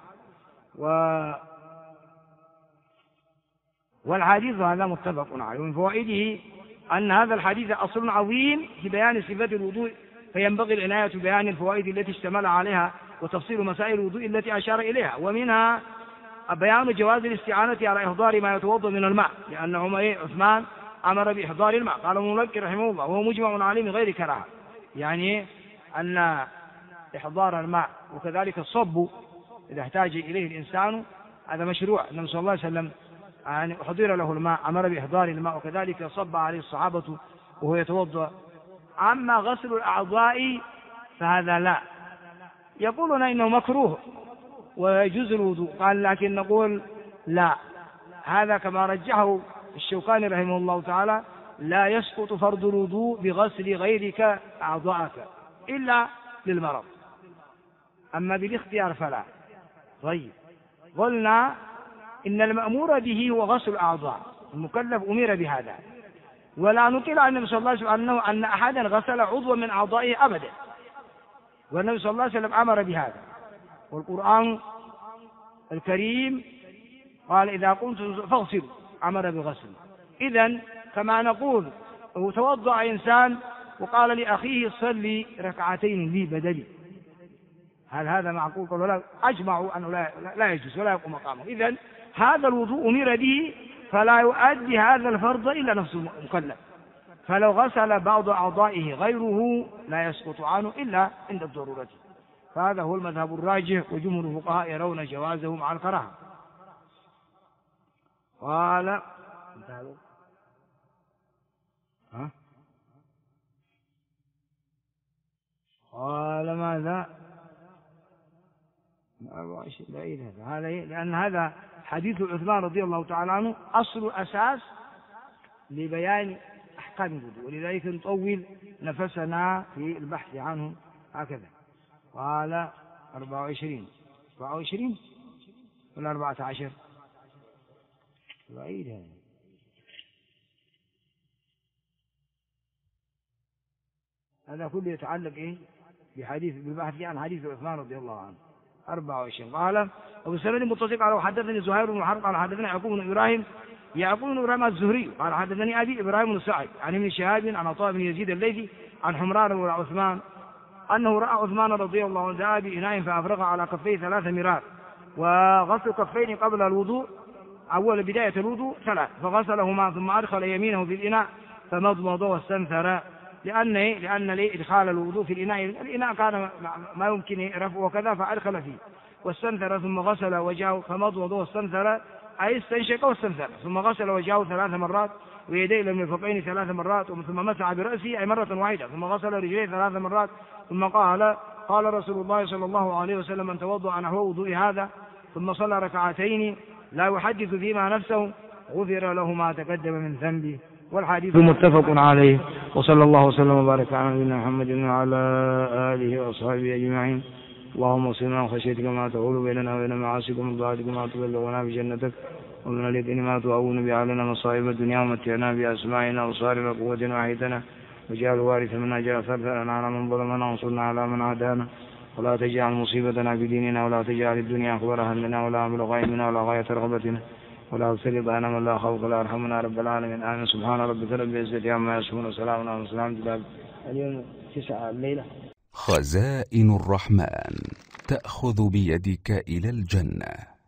والحديث هذا متفق عليه. ومن فوائده أن هذا الحديث أصل عظيم في بيان صفات الوضوء، فينبغي العناية ببيان الفوائد التي اشتمل عليها وتفصيل مسائل الوضوء التي أشار إليها. ومنها بيان جواز الاستعانة على إحضار ما يتوضأ من الماء، لأنه عثمان أمر بإحضار الماء. قال المنكر رحمه الله: وهو مجمع عليه من غير كراهة، يعني أن إحضار الماء وكذلك الصب إذا احتاج إليه الإنسان هذا مشروع. النبي صلى الله عليه وسلم يعني أحضر له الماء، أمر بإحضار الماء، وكذلك صب عليه الصحابة وهو يتوضأ. أما غسل الأعضاء فهذا لا، يقولون إنه مكروه ويجوز الوضوء، قال لكن نقول لا، هذا كما رجحه الشوكاني رحمه الله تعالى: لا يسقط فرض الوضوء بغسل غيرك أعضاءك إلا للمرض، أما بالاختيار فلا. طيب، قلنا إن المأمور به هو غسل الأعضاء، المكلف أمر بهذا، ولا نقل عن النبي صلى الله عليه وسلم أن أحدا غسل عضوا من أعضائه أبدا، والنبي صلى الله عليه وسلم أمر بهذا. والقرآن الكريم قال: إذا قمتم فاغسلوا، أمر بغسل. إذن كما نقول توضأ إنسان وقال لأخيه: صلي 2 ركعتين لي بدلي، هل هذا معقول؟ ولا أجمعوا أنه لا يجوز ولا يقوم مقامه. إذن هذا الوضوء أمر به، فلا يؤدي هذا الفرض إلا نفس المكلف، فلو غسل بعض أعضائه غيره لا يسقط عنه إلا عند الضرورة. فهذا هو المذهب الراجح، وجمهور الفقهاء يرون جوازه مع الكراهة. قال ماذا؟ هذا لأن هذا حديث عثمان رضي الله تعالى عنه أصل أساس لبيان أحكام الوضوء، ولذلك نطول نفسنا في البحث عنه هكذا. قال 24 ولا 14 بعيد هذا. هذا كله يتعلق بالبحث عن حديث عثمان رضي الله عنه. 24 قال: وبسند متصل قال: وحدثني زهير بن حرب قال: حدثني يعقوب بن إبراهيم الزهري قال: حدثني أبي إبراهيم بن سعد عن ابن شهاب عن عطاء بن يزيد الليثي عن حمران بن عثمان أنه رأى عثمان رضي الله عنه ذهب بإناء فأفرغ على كفيه 3 مرار، وغسل كفين قبل الوضوء أول بداية الوضوء 3، فغسلهما ثم أدخل يمينه في الإناء فمضمض واستنثر، لأن إدخال الوضوء في الإناء كان ما يمكن رفعه وكذا، فأدخل فيه واستنثر، ثم غسل وجهه فمضمض واستنثر أي استنشق واستنثر، ثم غسل وجهه 3 مرات ويديه إلى المرفقين 3 مرات، ثم مسح برأسه أي مرة واحدة، ثم غسل رجليه 3 مرات، ثم قال رسول الله صلى الله عليه وسلم: من توضأ نحو وضوء هذا ثم صلى 2 ركعتين لا يحدث فيما نفسه غفر له ما تقدم من ذنبه. والحديث متفق عليه. وصلى الله وسلم وبارك على نبينا محمد وعلى آله وأصحابه أجمعين. اللهم اغفر خشيتك ما تحول بيننا وبين معاصيك ومن طاعتك ما تبلغنا بجنتك ومن اليقين ما تهون به علينا مصائب الدنيا ومتعنا بأسماعنا وأبصارنا وقوتنا وحيدنا واجعل الوارث منا اجعل ثأرنا على من ظلمنا وانصرنا على من عادانا ولا تجعل مصيبتنا في ديننا ولا تجعل الدنيا أكبر همنا ولا مبلغ علمنا ولا غاية رغبتنا ولا تسلط علينا من لا خوف ولا يرحمنا رب العالمين آمين. سبحان ربك رب العزة عما يصفون وسلام على المرسلين. اليوم 9 الليلة. خزائن الرحمن تأخذ بيدك إلى الجنة.